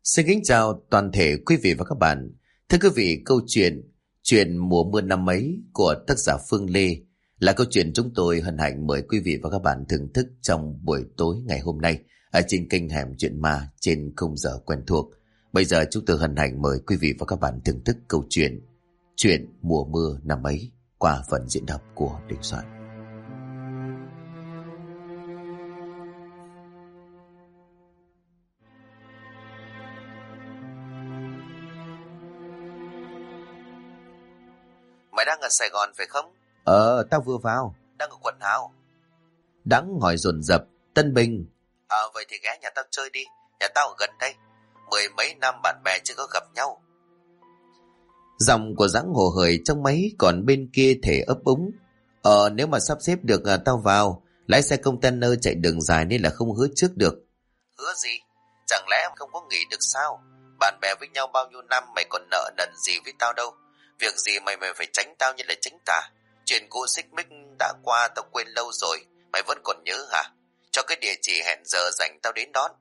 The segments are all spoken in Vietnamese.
Xin kính chào toàn thể quý vị và các bạn. Thưa quý vị, câu chuyện mùa mưa năm ấy của tác giả Phương Lê là câu chuyện chúng tôi hân hạnh mời quý vị và các bạn thưởng thức trong buổi tối ngày hôm nay ở trên kênh Hẻm Chuyện Ma trên khung giờ quen thuộc. Bây giờ chúng tôi hân hạnh mời quý vị và các bạn thưởng thức câu chuyện mùa mưa năm ấy qua phần diễn đọc của Đình Soạn. Mày đang ở Sài Gòn phải không? Tao vừa vào. Đang ở quận nào? Đắng hỏi dồn dập. Tân Bình. Vậy thì ghé nhà tao chơi đi. Nhà tao ở gần đây. Mười mấy năm bạn bè chưa có gặp nhau. Giọng của Dắng hồ hởi trong máy, còn bên kia thể ấp úng. Nếu mà sắp xếp được tao vào. Lái xe container chạy đường dài nên là không hứa trước được. Hứa gì? Chẳng lẽ không có nghỉ được sao? Bạn bè với nhau bao nhiêu năm, mày còn nợ nần gì với tao đâu. Việc gì mày phải tránh tao như là tránh tà. Chuyện cô xích mích đã qua tao quên lâu rồi. Mày vẫn còn nhớ hả? Cho cái địa chỉ hẹn giờ dành tao đến đón.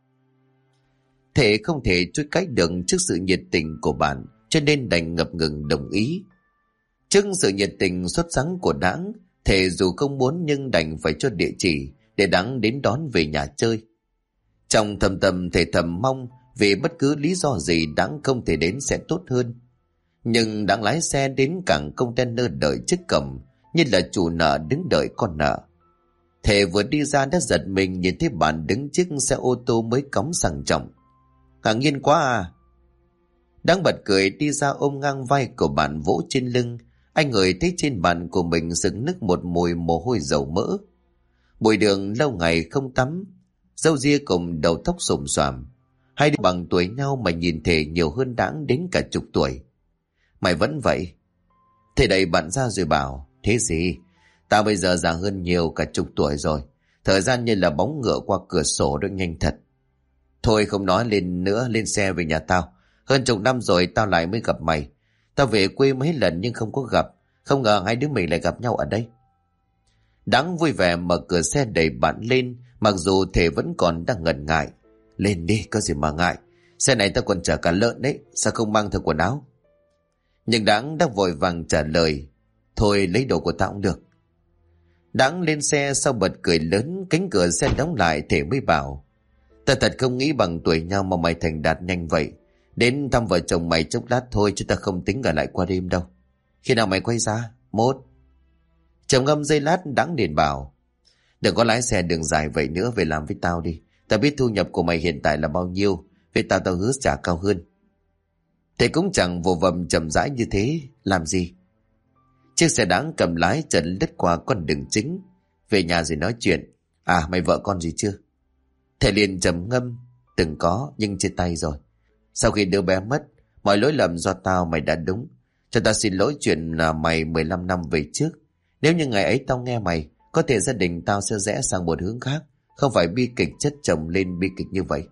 Thể không thể chối cách được trước sự nhiệt tình của bạn, cho nên đành ngập ngừng đồng ý. Trước sự nhiệt tình xuất sắc của Đắng, Thể dù không muốn nhưng đành phải cho địa chỉ để Đắng đến đón về nhà chơi. Trong thầm tâm Thể thầm mong vì bất cứ lý do gì Đắng không thể đến sẽ tốt hơn. Nhưng Đắng lái xe đến cảng container đợi trước cổng như là chủ nợ đứng đợi con nợ. Thể vừa đi ra đã giật mình nhìn thấy bạn đứng chiếc xe ô tô mới cõng sang trọng. Ngạc nhiên quá à. Đắng bật cười đi ra ôm ngang vai của bạn vỗ trên lưng. Anh ngửi thấy trên bàn của mình sực nức một mùi mồ hôi dầu mỡ. Bụi đường lâu ngày không tắm, râu ria cùng đầu tóc xồm xoàm. Hai đứa bằng tuổi nhau mà nhìn Thể nhiều hơn Đắng đến cả chục tuổi. Mày vẫn vậy? Thể đẩy bạn ra rồi bảo, thế gì? Tao bây giờ già hơn nhiều cả chục tuổi rồi. Thời gian như là bóng ngựa qua cửa sổ đó nhanh thật. Thôi không nói lên nữa, lên xe về nhà tao. Hơn chục năm rồi tao lại mới gặp mày. Tao về quê mấy lần nhưng không có gặp. Không ngờ hai đứa mình lại gặp nhau ở đây. Đắng vui vẻ mở cửa xe đẩy bạn lên, mặc dù Thể vẫn còn đang ngần ngại. Lên đi, có gì mà ngại. Xe này tao còn chở cả lợn đấy, sao không mang theo quần áo? Nhưng Đắng đã vội vàng trả lời, thôi lấy đồ của tao cũng được. Đắng lên xe sau bật cười lớn, cánh cửa xe đóng lại. Thể mới bảo, ta thật không nghĩ bằng tuổi nhau mà mày thành đạt nhanh vậy. Đến thăm vợ chồng mày chốc lát thôi chứ ta không tính ở lại qua đêm đâu. Khi nào mày quay ra? Mốt. Trầm ngâm giây lát Đắng liền bảo, đừng có lái xe đường dài vậy nữa, về làm với tao đi. Tao biết thu nhập của mày hiện tại là bao nhiêu, với tao hứa trả cao hơn. Thế cũng chẳng vô vầm chậm rãi như thế. Làm gì? Chiếc xe Đắng cầm lái chợt lướt qua con đường chính. Về nhà rồi nói chuyện. À, mày vợ con gì chưa? Thầy liền trầm ngâm. Từng có nhưng chia tay rồi. Sau khi đứa bé mất, mọi lỗi lầm do tao, mày đã đúng. Cho tao xin lỗi chuyện là mày 15 năm về trước. Nếu như ngày ấy tao nghe mày, có thể gia đình tao sẽ rẽ sang một hướng khác, không phải bi kịch chất chồng lên bi kịch như vậy.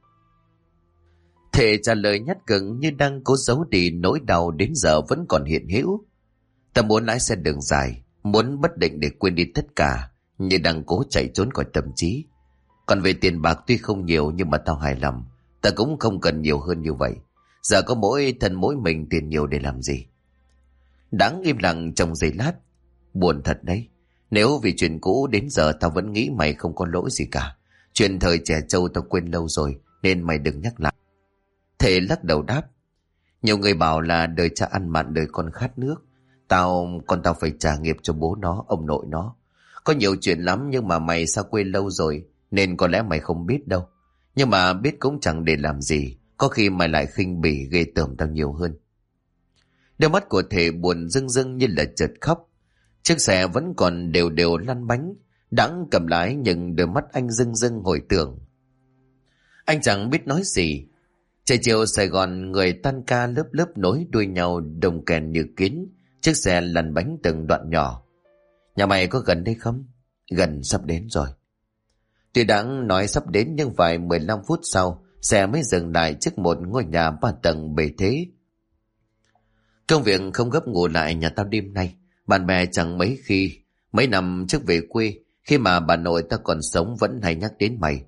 Thể trả lời nhát gừng như đang cố giấu đi nỗi đau đến giờ vẫn còn hiện hữu. Tao muốn lái xe đường dài, muốn bất định để quên đi tất cả, như đang cố chạy trốn khỏi tâm trí. Còn về tiền bạc tuy không nhiều nhưng mà tao hài lòng. Tao cũng không cần nhiều hơn như vậy. Giờ có mỗi thân mỗi mình, tiền nhiều để làm gì? Đáng im lặng trong giây lát. Buồn thật đấy. Nếu vì chuyện cũ đến giờ tao vẫn nghĩ mày không có lỗi gì cả. Chuyện thời trẻ trâu tao quên lâu rồi, nên mày đừng nhắc lại. Thể lắc đầu đáp, nhiều người bảo là đời cha ăn mặn đời con khát nước. Con tao phải trả nghiệp cho bố nó, ông nội nó. Có nhiều chuyện lắm nhưng mà mày xa quê lâu rồi nên có lẽ mày không biết đâu. Nhưng mà biết cũng chẳng để làm gì. Có khi mày lại khinh bỉ ghê tởm tao nhiều hơn. Đôi mắt của Thể buồn rưng rưng như là chợt khóc. Chiếc xe vẫn còn đều đều lăn bánh. Đắng cầm lái nhưng đôi mắt anh rưng rưng hồi tưởng. Anh chẳng biết nói gì. Trời chiều Sài Gòn người tan ca lớp lớp nối đuôi nhau đồng kèn như kiến. Chiếc xe lăn bánh từng đoạn nhỏ. Nhà mày có gần đây không? Gần, sắp đến rồi. Tuy Đắng nói sắp đến nhưng vài 15 phút sau xe mới dừng lại trước một ngôi nhà 3 tầng bề thế. Công việc không gấp, ngủ lại nhà tao đêm nay. Bạn bè chẳng mấy năm trước về quê, khi mà bà nội ta còn sống vẫn hay nhắc đến mày.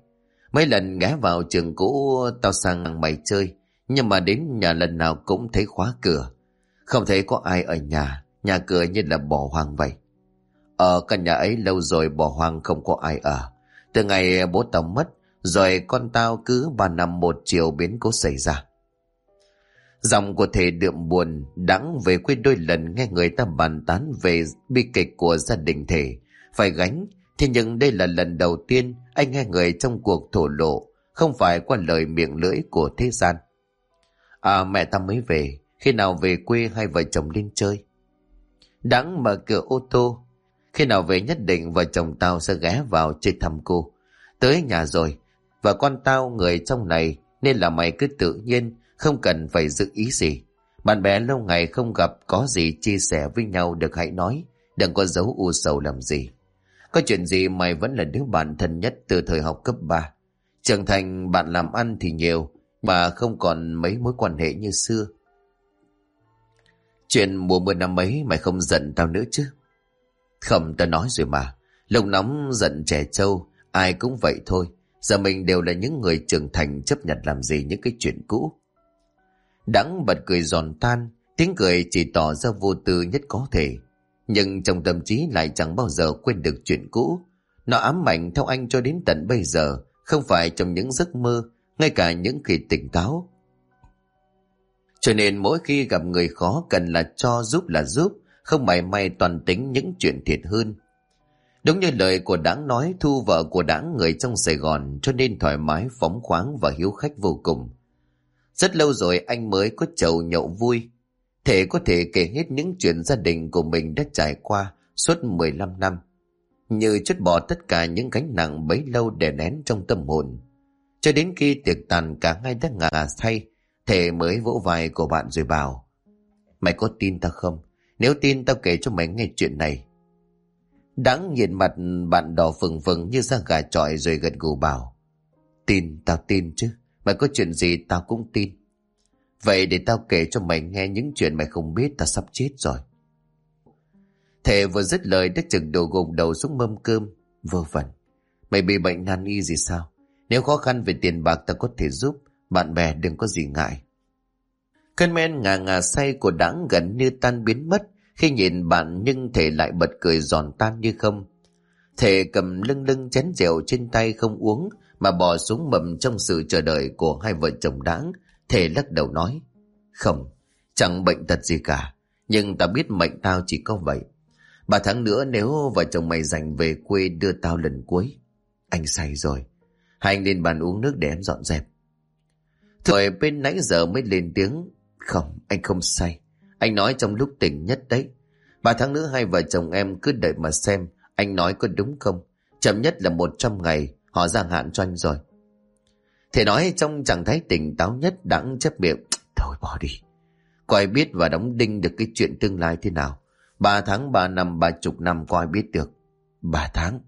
Mấy lần ghé vào trường cũ tao sang mày chơi, nhưng mà đến nhà lần nào cũng thấy khóa cửa. Không thấy có ai ở nhà, nhà cửa như là bỏ hoang vậy. Ở căn nhà ấy lâu rồi bỏ hoang không có ai ở. Từ ngày bố tao mất, rồi con tao cứ 3 năm một chiều biến cố xảy ra. Giọng của thầy đượm buồn, đắng về quê đôi lần nghe người ta bàn tán về bi kịch của gia đình thầy phải gánh. Thế nhưng đây là lần đầu tiên anh nghe người trong cuộc thổ lộ, không phải qua lời miệng lưỡi của thế gian. À, mẹ tao mới về, khi nào về quê hai vợ chồng lên chơi? Đắng mở cửa ô tô. Khi nào về nhất định vợ chồng tao sẽ ghé vào chơi thăm cô. Tới nhà rồi, và con tao người trong này, nên là mày cứ tự nhiên, không cần phải giữ ý gì. Bạn bè lâu ngày không gặp, có gì chia sẻ với nhau được hãy nói, đừng có giấu u sầu làm gì. Có chuyện gì mày vẫn là đứa bạn thân nhất từ thời học cấp 3. Trưởng thành bạn làm ăn thì nhiều, mà không còn mấy mối quan hệ như xưa. Chuyện mùa mưa năm ấy mày không giận tao nữa chứ? Không, tao nói rồi mà. Lúc nóng giận trẻ trâu, ai cũng vậy thôi. Giờ mình đều là những người trưởng thành, chấp nhận làm gì những cái chuyện cũ. Đắng bật cười giòn tan, tiếng cười chỉ tỏ ra vô tư nhất có thể. Nhưng trong tâm trí lại chẳng bao giờ quên được chuyện cũ. Nó ám ảnh theo anh cho đến tận bây giờ, không phải trong những giấc mơ, ngay cả những khi tỉnh táo. Cho nên mỗi khi gặp người khó cần là cho giúp là giúp, không mảy may toàn tính những chuyện thiệt hơn. Đúng như lời của Đãng nói, Thu vợ của Đãng người trong Sài Gòn, cho nên thoải mái, phóng khoáng và hiếu khách vô cùng. Rất lâu rồi anh mới có chầu nhậu vui. Thể có thể kể hết những chuyện gia đình của mình đã trải qua suốt 15 năm. Như trút bỏ tất cả những gánh nặng bấy lâu đè nén trong tâm hồn. Cho đến khi tiệc tàn cả hai đã ngả say, Thể mới vỗ vai của bạn rồi bảo: Mày có tin tao không? Nếu tin tao kể cho mày nghe chuyện này. Đãng nhìn mặt bạn đỏ phừng phừng như da gà chọi rồi gật gù bảo: Tin, tao tin chứ. Mày có chuyện gì tao cũng tin. Vậy để tao kể cho mày nghe những chuyện mày không biết, tao sắp chết rồi. Thể vừa dứt lời đã chừng đầu gục đầu xuống mâm cơm. Vơ vẩn. Mày bị bệnh nan y gì sao? Nếu khó khăn về tiền bạc tao có thể giúp. Bạn bè đừng có gì ngại. Cơn men ngà say của Đãng gần như tan biến mất khi nhìn bạn, nhưng Thể lại bật cười giòn tan như không. Thể cầm lưng chén rượu trên tay không uống mà bỏ xuống mầm trong sự chờ đợi của hai vợ chồng Đãng. Thể lắc đầu nói: Không, chẳng bệnh tật gì cả, nhưng tao biết mệnh tao chỉ có vậy. 3 tháng nữa nếu vợ chồng mày rảnh về quê đưa tao lần cuối. Anh say rồi, hai anh lên bàn uống nước để em dọn dẹp. Rồi bên nãy giờ mới lên tiếng: Không, anh không say. Anh nói trong lúc tỉnh nhất đấy. 3 tháng nữa hai vợ chồng em cứ đợi mà xem anh nói có đúng không. Chậm nhất là 100 ngày họ gia hạn cho anh rồi. Thể nói trong trạng thái tỉnh táo nhất. Đãng chép miệng: Thôi bỏ đi. Có ai biết và đóng đinh được cái chuyện tương lai thế nào? 3 tháng, 3 năm, 30 năm có ai biết được. 3 tháng.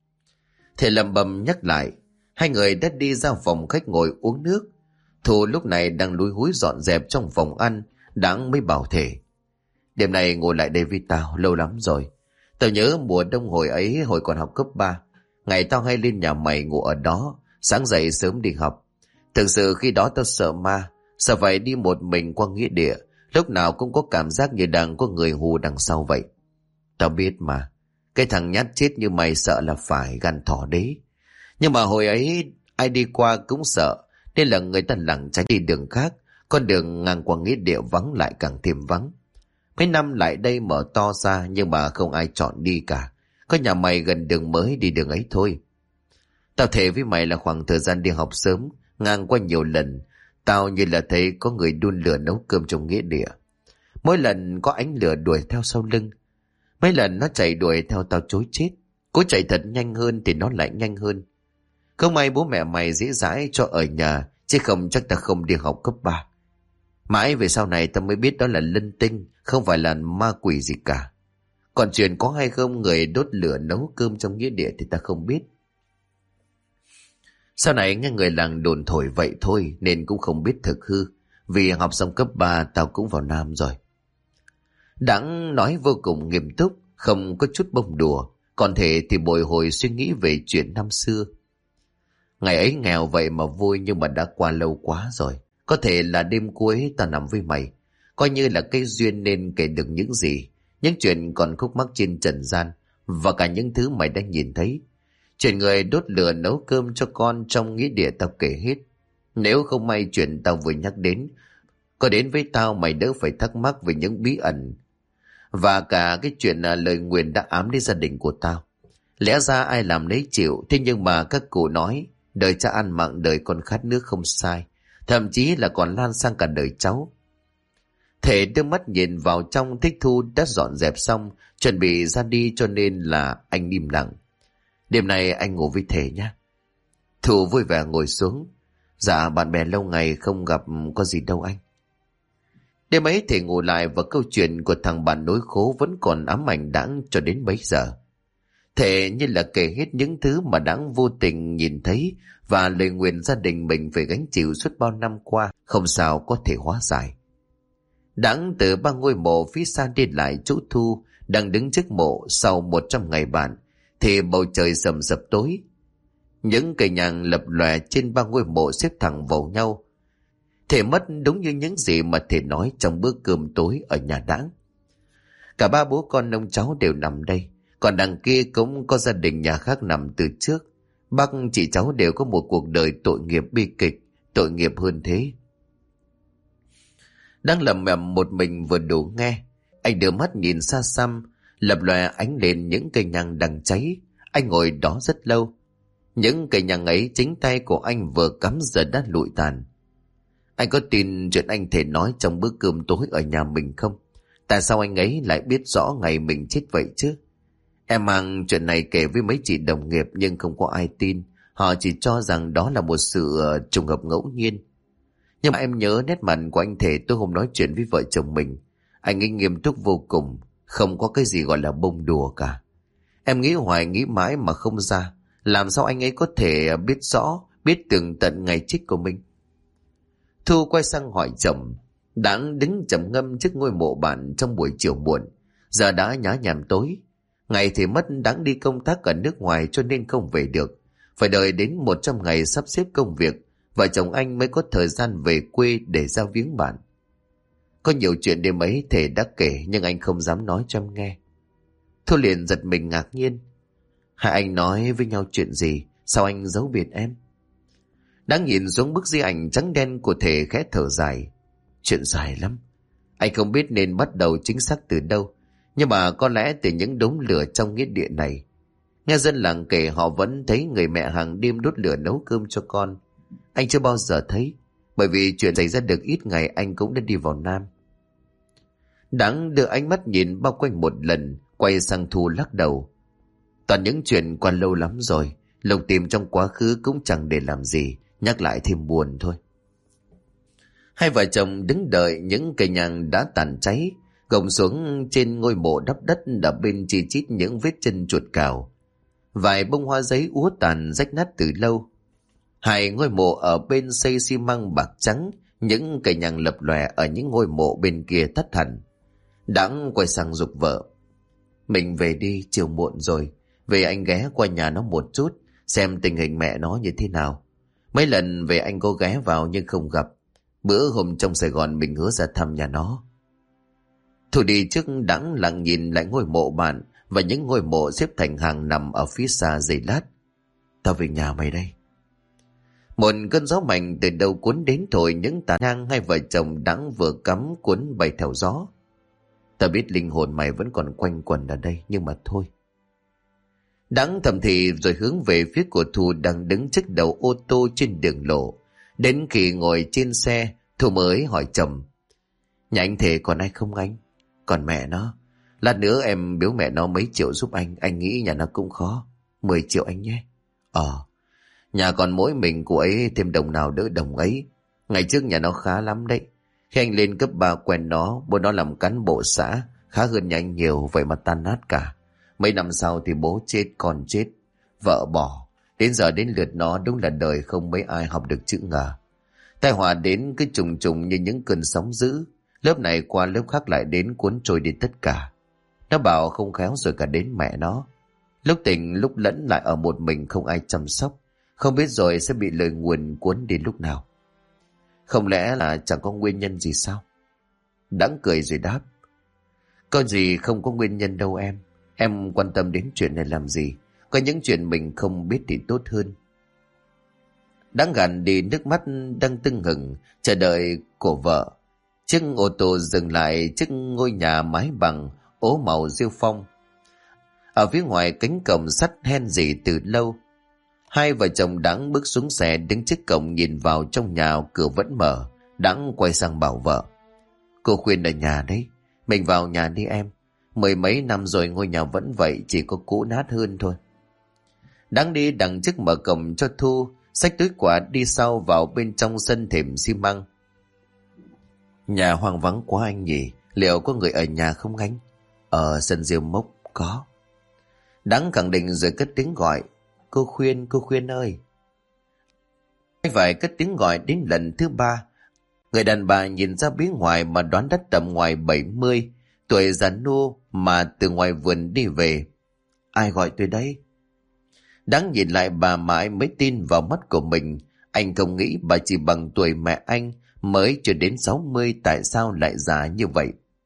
Thể lầm bầm nhắc lại. Hai người đã đi ra phòng khách ngồi uống nước. Thu lúc này đang lúi húi dọn dẹp trong phòng ăn. Đãng mới bảo Thể: Đêm nay ngồi lại đây với tao, lâu lắm rồi. Tao nhớ mùa đông hồi ấy, hồi còn học cấp 3. Ngày tao hay lên nhà mày ngủ ở đó, sáng dậy sớm đi học. Thực sự khi đó tao sợ ma, sợ phải đi một mình qua nghĩa địa. Lúc nào cũng có cảm giác như đang có người hù đằng sau vậy. Tao biết mà, cái thằng nhát chết như mày sợ là phải gan thỏ đế. Nhưng mà hồi ấy ai đi qua cũng sợ, nên là người ta lảng tránh đi đường khác. Con đường ngang qua nghĩa địa vắng lại càng thêm vắng. Mấy năm lại đây mở to ra nhưng mà không ai chọn đi cả. Có nhà mày gần đường mới đi đường ấy thôi. Tao thề với mày là khoảng thời gian đi học sớm, ngang qua nhiều lần, tao như là thấy có người đun lửa nấu cơm trong nghĩa địa. Mỗi lần có ánh lửa đuổi theo sau lưng. Mấy lần nó chạy đuổi theo tao chối chết. Cố chạy thật nhanh hơn thì nó lại nhanh hơn. Không may bố mẹ mày dễ dãi cho ở nhà, chứ không chắc ta không đi học cấp 3. Mãi về sau này tao mới biết đó là linh tinh, không phải là ma quỷ gì cả. Còn chuyện có hay không người đốt lửa nấu cơm trong nghĩa địa thì ta không biết. Sau này nghe người làng đồn thổi vậy thôi nên cũng không biết thực hư. Vì học xong cấp 3 tao cũng vào Nam rồi. Đãng nói vô cùng nghiêm túc, không có chút bông đùa. Còn Thể thì bồi hồi suy nghĩ về chuyện năm xưa. Ngày ấy nghèo vậy mà vui, nhưng mà đã qua lâu quá rồi. Có thể là đêm cuối tao nằm với mày, coi như là cái duyên nên kể được những gì, những chuyện còn khúc mắc trên trần gian, và cả những thứ mày đã nhìn thấy. Chuyện người đốt lửa nấu cơm cho con trong nghĩa địa tao kể hết. Nếu không may chuyện tao vừa nhắc đến có đến với tao, mày đỡ phải thắc mắc về những bí ẩn, và cả cái chuyện lời nguyền đã ám đến gia đình của tao. Lẽ ra ai làm nấy chịu, thế nhưng mà các cụ nói đời cha ăn mặn đời con khát nước không sai, thậm chí là còn lan sang cả đời cháu. Thể đưa mắt nhìn vào trong, thích Thu đã dọn dẹp xong, chuẩn bị ra đi, cho nên là anh im lặng. Đêm nay anh ngủ với Thể nhé. Thu vui vẻ ngồi xuống. Dạ bạn bè lâu ngày không gặp, có gì đâu anh. Đêm ấy Thể ngủ lại và câu chuyện của thằng bạn nối khố vẫn còn ám ảnh Đãng cho đến bấy giờ. Thể như là kể hết những thứ mà Đãng vô tình nhìn thấy và lời nguyền gia đình mình phải gánh chịu suốt bao năm qua, không sao có thể hóa giải. Đãng từ ba ngôi mộ phía xa đi lại chỗ Thu đang đứng trước mộ. Sau 100 ngày bạn thì bầu trời sầm sập tối. Những cây nhang lập lòe trên ba ngôi mộ xếp thẳng vào nhau. Thể mất đúng như những gì mà Thể nói trong bữa cơm tối ở nhà Đãng. Cả ba bố con ông cháu đều nằm đây, còn đằng kia cũng có gia đình nhà khác nằm từ trước. Bác chị cháu đều có một cuộc đời tội nghiệp bi kịch, tội nghiệp hơn thế. Đang lẩm bẩm một mình vừa đủ nghe, anh đưa mắt nhìn xa xăm, lập lòe ánh lên những cây nhang đang cháy. Anh ngồi đó rất lâu. Những cây nhang ấy chính tay của anh vừa cắm giờ đã lụi tàn. Anh có tin chuyện anh Thể nói trong bữa cơm tối ở nhà mình không? Tại sao anh ấy lại biết rõ ngày mình chết vậy chứ? Em mang chuyện này kể với mấy chị đồng nghiệp nhưng không có ai tin. Họ chỉ cho rằng đó là một sự trùng hợp ngẫu nhiên. Nhưng mà em nhớ nét mặt của anh Thể tôi hôm nói chuyện với vợ chồng mình. Anh ấy nghiêm túc vô cùng, không có cái gì gọi là bông đùa cả. Em nghĩ hoài nghĩ mãi mà không ra, làm sao anh ấy có thể biết rõ, biết tường tận ngày chết của mình. Thu quay sang hỏi chồng. Đãng đứng trầm ngâm trước ngôi mộ bạn trong buổi chiều muộn. Giờ đã nhá nhem tối. Ngày thì mất, Đãng đi công tác ở nước ngoài cho nên không về được. Phải đợi đến 100 ngày sắp xếp công việc, vợ chồng anh mới có thời gian về quê để ra viếng bạn. Có nhiều chuyện đêm ấy Thể đã kể, nhưng anh không dám nói cho em nghe. Thu liền giật mình ngạc nhiên. Hai anh nói với nhau chuyện gì? Sao anh giấu biệt em? Đang nhìn xuống bức di ảnh trắng đen của Thể khẽ thở dài. Chuyện dài lắm. Anh không biết nên bắt đầu chính xác từ đâu, nhưng mà có lẽ từ những đống lửa trong nghĩa địa này. Nghe dân làng kể họ vẫn thấy người mẹ hàng đêm đốt lửa nấu cơm cho con. Anh chưa bao giờ thấy, bởi vì chuyện xảy ra được ít ngày anh cũng đã đi vào Nam. Đãng đưa ánh mắt nhìn bao quanh một lần, quay sang Thu lắc đầu. Toàn những chuyện qua lâu lắm rồi, lục tìm trong quá khứ cũng chẳng để làm gì, nhắc lại thêm buồn thôi. Hai vợ chồng đứng đợi những cây nhang đã tàn cháy, gồng xuống trên ngôi mộ đắp đất đập bên chi chít những vết chân chuột cào. Vài bông hoa giấy úa tàn rách nát từ lâu. Hai ngôi mộ ở bên xây xi măng bạc trắng, những cây nhang lập lòe ở những ngôi mộ bên kia tắt hẳn. Đãng quay sang giục vợ. Mình về đi, chiều muộn rồi. Về anh ghé qua nhà nó một chút, xem tình hình mẹ nó như thế nào. Mấy lần về anh có ghé vào nhưng không gặp. Bữa hôm trong Sài Gòn mình hứa ra thăm nhà nó. Thu đi trước, Đãng lặng nhìn lại ngôi mộ bạn và những ngôi mộ xếp thành hàng nằm ở phía xa giây lát. Tao về nhà mày đây. Một cơn gió mạnh từ đâu cuốn đến thổi những tàn nhang hai vợ chồng Đãng vừa cắm cuốn bay theo gió. Tao biết linh hồn mày vẫn còn quanh quẩn ở đây, nhưng mà thôi. Đãng thầm thì rồi hướng về phía của Thu đang đứng trước đầu ô tô trên đường lộ. Đến khi ngồi trên xe, Thu mới hỏi chồng. Nhà anh Thể còn ai không anh? Còn mẹ nó. Lát nữa em biếu mẹ nó mấy triệu giúp anh nghĩ nhà nó cũng khó. 10 triệu anh nhé. Nhà còn mỗi mình cô ấy, thêm đồng nào đỡ đồng ấy. Ngày trước nhà nó khá lắm đấy. Khi anh lên cấp 3 quen nó, bố nó làm cán bộ xã, khá hơn nhà anh nhiều, vậy mà tan nát cả. Mấy năm sau thì bố chết, con chết, vợ bỏ. Đến giờ đến lượt nó, đúng là đời không mấy ai học được chữ ngờ. Tai họa đến cứ trùng trùng như những cơn sóng dữ. Lớp này qua lớp khác lại đến cuốn trôi đi tất cả. Nó bảo không khéo rồi cả đến mẹ nó. Lúc tỉnh lúc lẫn lại ở một mình, không ai chăm sóc. không biết rồi sẽ bị lời nguyền cuốn đến lúc nào. Không lẽ là chẳng có nguyên nhân gì sao? Đãng cười rồi đáp. Có gì không có nguyên nhân đâu em. Em quan tâm đến chuyện này làm gì? Có những chuyện mình không biết thì tốt hơn. Đãng gạt đi nước mắt đang tưng hừng chờ đợi của vợ. Chiếc ô tô dừng lại trước ngôi nhà mái bằng ố màu rêu phong. Ở phía ngoài cánh cổng sắt hen rỉ từ lâu. Hai vợ chồng Đãng bước xuống xe, đứng trước cổng nhìn vào trong nhà, cửa vẫn mở. Đãng quay sang bảo vợ. Cô Khuyên ở nhà đấy, mình vào nhà đi em. 10 mấy năm rồi ngôi nhà vẫn vậy, chỉ có cũ nát hơn thôi. Đãng đi đằng trước mở cổng cho Thu, xách túi quà đi sau vào bên trong sân thềm xi măng. Nhà hoang vắng quá anh nhỉ, liệu có người ở nhà không anh? Ở sân rêu mốc có. Đãng khẳng định rồi cất tiếng gọi. Cô Khuyên ơi. Phải cất tiếng gọi đến lần thứ 3. Người đàn bà nhìn ra phía ngoài mà đoán đất tầm ngoài 70, tuổi già nua mà từ ngoài vườn đi về. Ai gọi tôi đấy? Đãng nhìn lại bà mãi mới tin vào mắt của mình. Anh không nghĩ bà chỉ bằng tuổi mẹ anh, mới chưa đến 60, tại sao lại già như vậy?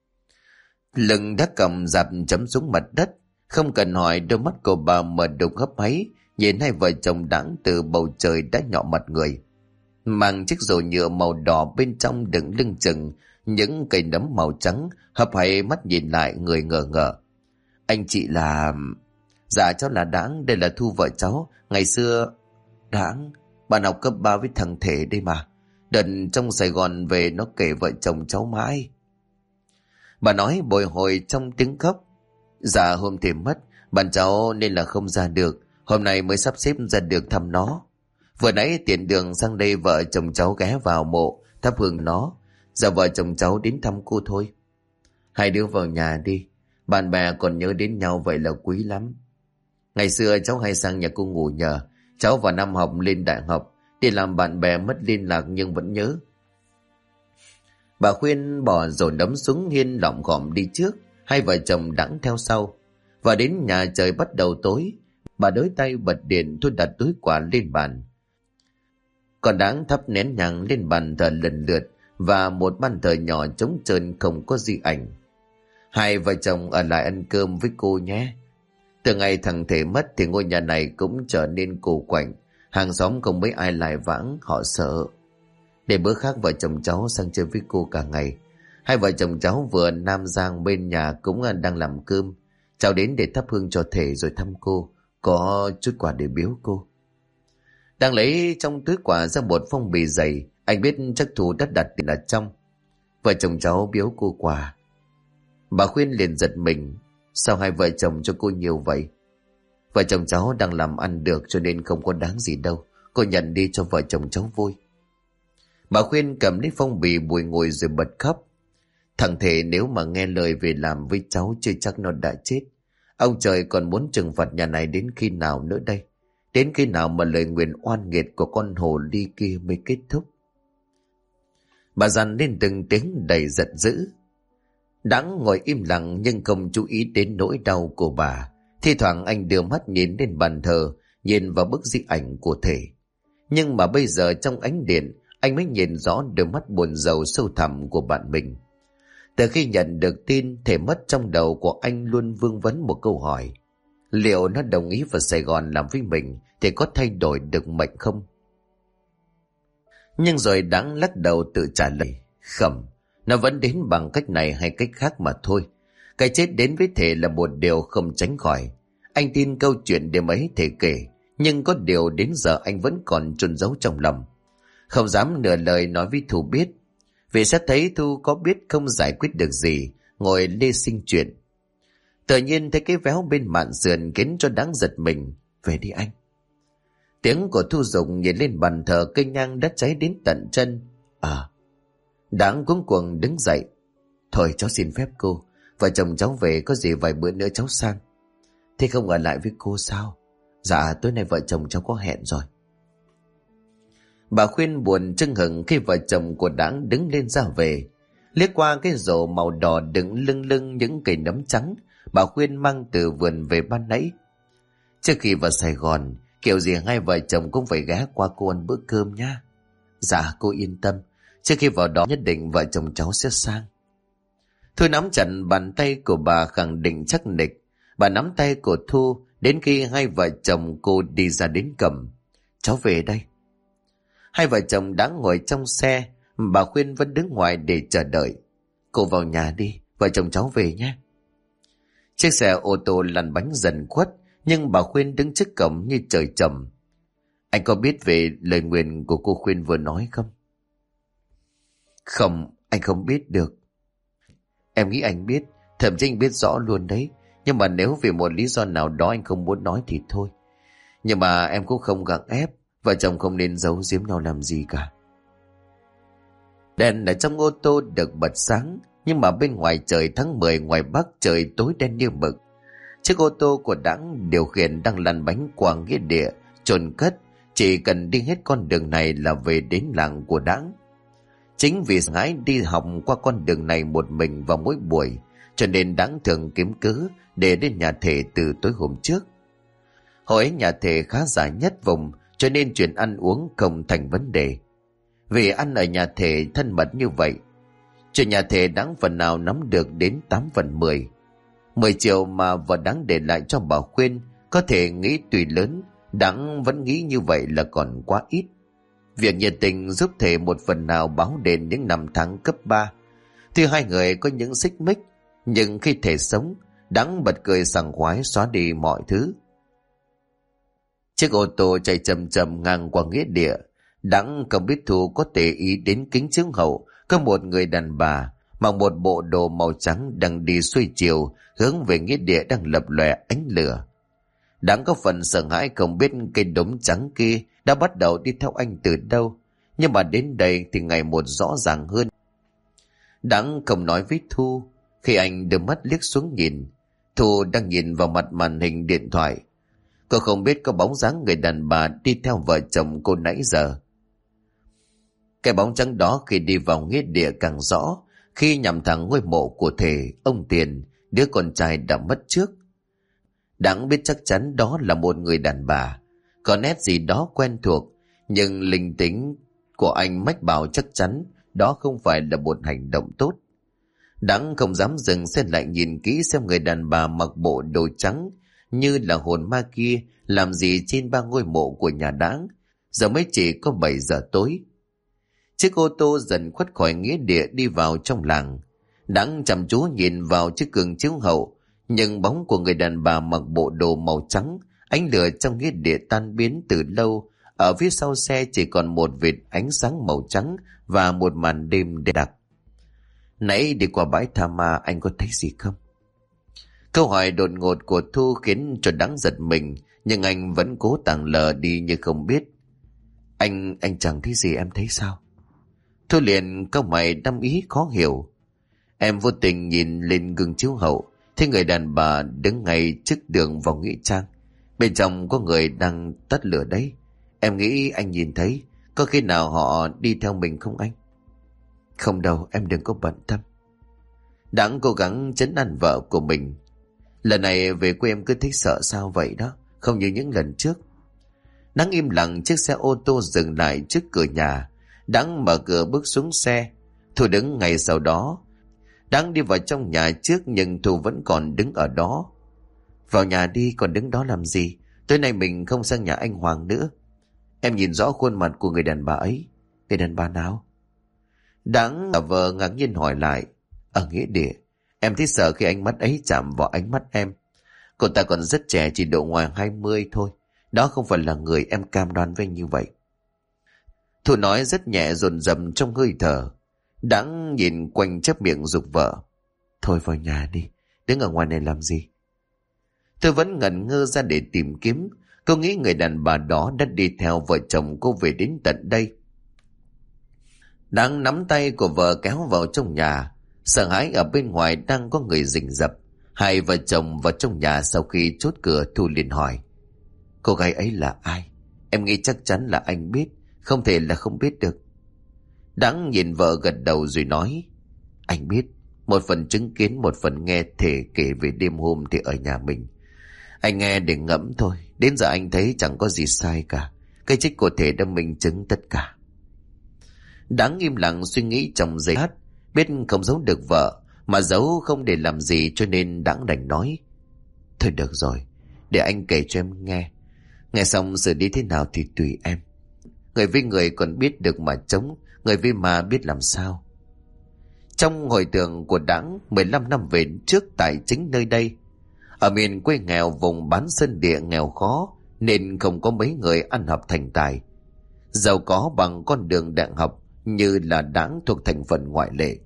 Lưng đã cầm dạp chấm xuống mặt đất. Không cần hỏi, đôi mắt của bà mở đục hấp háy, nhìn hai vợ chồng Đãng từ bầu trời đã nhọ mặt người. Mang chiếc rổ nhựa màu đỏ bên trong đựng lưng chừng những cây nấm màu trắng, hấp háy mắt nhìn lại người ngờ ngợ. Anh chị là... Dạ cháu là Đãng, đây là Thu vợ cháu. Ngày xưa... Đãng, bạn học cấp 3 với thằng Thể đây mà. Đợt trong Sài Gòn về nó kể vợ chồng cháu mãi. Bà nói bồi hồi trong tiếng khóc. Dạ hôm Thể mất, bạn cháu nên là không ra được. Hôm nay mới sắp xếp ra được thăm nó. Vừa nãy tiện đường sang đây vợ chồng cháu ghé vào mộ thắp hương nó. Giờ vợ chồng cháu đến thăm cô thôi. Hai đứa vào nhà đi. Bạn bè còn nhớ đến nhau vậy là quý lắm. Ngày xưa cháu hay sang nhà cô ngủ nhờ. Cháu vào năm học lên đại học, đi làm bạn bè mất liên lạc nhưng vẫn nhớ. Bà Khuyên bỏ rổ nấm xuống hiên lỏng khỏm đi trước. Hai vợ chồng Đãng theo sau. Và đến nhà trời bắt đầu tối. Bà đới tay bật điện, Thu đặt túi quà lên bàn. Còn Đãng thắp nén nhang lên bàn thờ lần lượt và một bàn thờ nhỏ trống trơn không có di ảnh. Hai vợ chồng ở lại ăn cơm với cô nhé. Từ ngày thằng Thể mất thì ngôi nhà này cũng trở nên cô quạnh. Hàng xóm không mấy ai lại vãng, họ sợ. Để bữa khác vợ chồng cháu sang chơi với cô cả ngày. Hai vợ chồng cháu vừa Nam Giang bên nhà cũng đang làm cơm. Cháu đến để thắp hương cho Thể rồi thăm cô. Có chút quà để biếu cô. Đang lấy trong túi quà ra một phong bì dày. Anh biết chắc Thu đã đặt tiền ở trong. Vợ chồng cháu biếu cô quà. Bà Khuyên liền giật mình. Sao hai vợ chồng cho cô nhiều vậy? Vợ chồng cháu đang làm ăn được cho nên không có đáng gì đâu. Cô nhận đi cho vợ chồng cháu vui. Bà Khuyên cầm lấy phong bì bùi ngồi rồi bật khóc. Thằng Thể nếu mà nghe lời về làm với cháu chưa chắc nó đã chết. Ông trời còn muốn trừng phạt nhà này đến khi nào nữa đây? Đến khi nào mà lời nguyền oan nghiệt của con hồ ly kia mới kết thúc? Bà dằn lên từng tiếng đầy giận dữ. Đãng ngồi im lặng nhưng không chú ý đến nỗi đau của bà. Thi thoảng anh đưa mắt nhìn lên bàn thờ, nhìn vào bức di ảnh của Thể. Nhưng mà bây giờ trong ánh điện, anh mới nhìn rõ đôi mắt buồn rầu sâu thẳm của bạn mình. Từ khi nhận được tin Thể mất, trong đầu của anh luôn vương vấn một câu hỏi. Liệu nó đồng ý vào Sài Gòn làm với mình thì có thay đổi được mệnh không? Nhưng rồi Đãng lắc đầu tự trả lời. Không, nó vẫn đến bằng cách này hay cách khác mà thôi. Cái chết đến với Thể là một điều không tránh khỏi. Anh tin câu chuyện đêm ấy Thể kể, nhưng có điều đến giờ anh vẫn còn chôn giấu trong lòng. Không dám nửa lời nói với Thu biết. Vì sẽ thấy Thu có biết không giải quyết được gì, ngồi lê sinh chuyện. Tự nhiên thấy cái véo bên mạn sườn khiến cho Đãng giật mình. Về đi anh. Tiếng của Thu Dụng nhìn lên bàn thờ, cây nhang đã cháy đến tận chân. Đãng cuống cuồng đứng dậy. Thôi cháu xin phép cô, vợ chồng cháu về, có gì vài bữa nữa cháu sang. Thế không ở lại với cô sao? Dạ tối nay vợ chồng cháu có hẹn rồi. Bà Khuyên buồn chưng hửng khi vợ chồng của Đãng đứng lên ra về. Liếc qua cái rổ màu đỏ đựng lưng những cây nấm trắng bà Khuyên mang từ vườn về ban nãy. Trước khi vào Sài Gòn, Kiểu gì hai vợ chồng cũng phải ghé qua cô ăn bữa cơm nhá. Dạ cô yên tâm, trước khi vào đó nhất định vợ chồng cháu sẽ sang. Thu nắm chặt bàn tay của bà khẳng định chắc nịch. Bà nắm tay của Thu đến khi hai vợ chồng cô đi ra đến cổng. Cháu về đây. Hai vợ chồng đã ngồi trong xe, bà Khuyên vẫn đứng ngoài để chờ đợi. Cô vào nhà đi, vợ chồng cháu về nhé. Chiếc xe ô tô lăn bánh dần khuất, nhưng bà Khuyên đứng trước cổng như trời trầm. Anh có biết về lời nguyền của cô Khuyên vừa nói không? Không, anh không biết được. Em nghĩ anh biết, thậm chí anh biết rõ luôn đấy. Nhưng mà nếu vì một lý do nào đó anh không muốn nói thì thôi. Nhưng mà em cũng không gắng ép, vợ chồng không nên giấu giếm nhau làm gì cả. Đèn ở trong ô tô được bật sáng, nhưng mà bên ngoài trời tháng 10 ngoài Bắc trời tối đen như mực. Chiếc ô tô của Đãng điều khiển đang lăn bánh qua nghĩa địa, chôn cất, chỉ cần đi hết con đường này là về đến làng của Đãng. Chính vì ngái đi học qua con đường này một mình vào mỗi buổi, cho nên Đãng thường kiếm cớ để đến nhà thể từ tối hôm trước. Hồi ấy nhà thể khá giả nhất vùng, cho nên chuyện ăn uống không thành vấn đề. Vì ăn ở nhà thể thân mật như vậy, chuyện nhà thể Đãng phần nào nắm được đến 8/10. 10 triệu mà vợ Đãng để lại cho bà Khuyên, có thể nghĩ tùy lớn, Đãng vẫn nghĩ như vậy là còn quá ít. Việc nhiệt tình giúp thể một phần nào báo đền những năm tháng cấp 3. Tuy hai người có những xích mích, nhưng khi thể sống, Đãng bật cười sảng khoái xóa đi mọi thứ. Chiếc ô tô chạy chậm chậm ngang qua nghĩa địa. Đãng không biết Thu có để ý đến kính chiếu hậu có một người đàn bà mặc một bộ đồ màu trắng đang đi xuôi chiều hướng về nghĩa địa đang lập lòe ánh lửa. Đãng có phần sợ hãi không biết cây đống trắng kia đã bắt đầu đi theo anh từ đâu, nhưng mà đến đây thì ngày một rõ ràng hơn. Đãng không nói với Thu. Khi anh đưa mắt liếc xuống nhìn, Thu đang nhìn vào mặt màn hình điện thoại. Cô không biết có bóng dáng người đàn bà đi theo vợ chồng cô nãy giờ. Cái bóng trắng đó khi đi vào nghĩa địa càng rõ, khi nhằm thẳng ngôi mộ của thể ông Tiền, đứa con trai đã mất trước. Đãng biết chắc chắn đó là một người đàn bà, có nét gì đó quen thuộc, nhưng linh tính của anh mách bảo chắc chắn đó không phải là một hành động tốt. Đãng không dám dừng xe lại nhìn kỹ xem người đàn bà mặc bộ đồ trắng như là hồn ma kia làm gì trên 3 ngôi mộ của nhà Đãng. Giờ mới chỉ có 7 giờ tối. Chiếc ô tô dần khuất khỏi nghĩa địa đi vào trong làng. Đãng chăm chú nhìn vào chiếc gương chiếu hậu, nhưng bóng của người đàn bà mặc bộ đồ màu trắng, ánh lửa trong nghĩa địa tan biến từ lâu. Ở phía sau xe chỉ còn một vệt ánh sáng màu trắng và một màn đêm đặc. Nãy đi qua bãi tha ma anh có thấy gì không? Câu hỏi đột ngột của Thu khiến cho Đãng giật mình, nhưng anh vẫn cố tàng lờ đi như không biết. Anh chẳng thấy gì, em thấy sao? Thu liền cau mày đăm ý khó hiểu. Em vô tình nhìn lên gương chiếu hậu, thấy người đàn bà đứng ngay trước đường vào nghĩa trang. Bên trong có người đang tắt lửa đấy. Em nghĩ anh nhìn thấy. Có khi nào họ đi theo mình không anh? Không đâu, em đừng có bận tâm. Đãng cố gắng trấn an vợ của mình. Lần này về quê em cứ thích sợ sao vậy đó, không như những lần trước. Đãng im lặng, chiếc xe ô tô dừng lại trước cửa nhà. Đãng mở cửa bước xuống xe. Thu đứng ngay sau đó. Đãng đi vào trong nhà trước, nhưng Thu vẫn còn đứng ở đó. Vào nhà đi, còn đứng đó làm gì? Tối nay mình không sang nhà anh Hoàng nữa. Em nhìn rõ khuôn mặt của người đàn bà ấy. Người đàn bà nào? Đãng giả vờ ngạc nhiên hỏi lại. Ở nghĩa địa, em thấy sợ khi ánh mắt ấy chạm vào ánh mắt em. Cô ta còn rất trẻ, chỉ độ ngoài 20 thôi. Đó không phải là người, em cam đoan với anh như vậy. Thu nói rất nhẹ dồn dập trong hơi thở. Đãng nhìn quanh chép miệng giục vợ. Thôi vào nhà đi, đứng ở ngoài này làm gì? Tôi vẫn ngẩn ngơ ra để tìm kiếm. Cô nghĩ người đàn bà đó đã đi theo vợ chồng cô về đến tận đây. Đãng nắm tay của vợ kéo vào trong nhà. Sợ hãi ở bên ngoài đang có người rình rập. Hai vợ chồng vào trong nhà sau khi chốt cửa. Thu liền hỏi. Cô gái ấy là ai? Em nghĩ chắc chắn là anh biết, không thể là không biết được. Đãng nhìn vợ gật đầu rồi nói. Anh biết, một phần chứng kiến, một phần nghe thể kể về đêm hôm thì ở nhà mình. Anh nghe để ngẫm thôi. Đến giờ anh thấy chẳng có gì sai cả. Cái chết của Thể đã minh chứng tất cả. Đáng im lặng suy nghĩ trong giây lát. Biết không giấu được vợ, mà giấu không để làm gì, cho nên Đáng đành nói: Thôi được rồi, để anh kể cho em nghe. Nghe xong xử lý thế nào thì tùy em. Người với người còn biết được mà chống, người với ma biết làm sao. Trong hồi tưởng của Đáng 15 năm về trước tại chính nơi đây, ở miền quê nghèo vùng bán sơn địa nghèo khó, nên không có mấy người ăn học thành tài. Giàu có bằng con đường đại học như là Đáng thuộc thành phần ngoại lệ.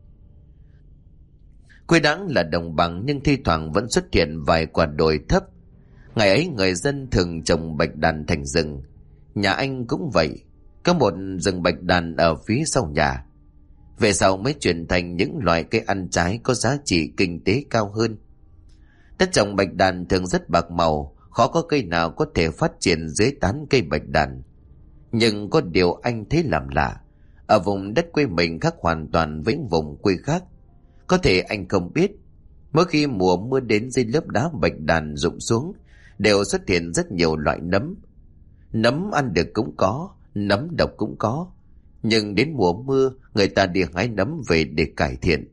Quê Đáng là đồng bằng, nhưng thi thoảng vẫn xuất hiện vài quả đồi thấp. Ngày ấy người dân thường trồng bạch đàn thành rừng. Nhà anh cũng vậy, có một rừng bạch đàn ở phía sau nhà. Về sau mới chuyển thành những loại cây ăn trái có giá trị kinh tế cao hơn. Đất trồng bạch đàn thường rất bạc màu, khó có cây nào có thể phát triển dưới tán cây bạch đàn. Nhưng có điều anh thấy làm lạ, ở vùng đất quê mình khác hoàn toàn với vùng quê khác. Có thể anh không biết, mỗi khi mùa mưa đến, dưới lớp đá bạch đàn rụng xuống đều xuất hiện rất nhiều loại nấm. Nấm ăn được cũng có, nấm độc cũng có. Nhưng đến mùa mưa, người ta đi hái nấm về để cải thiện.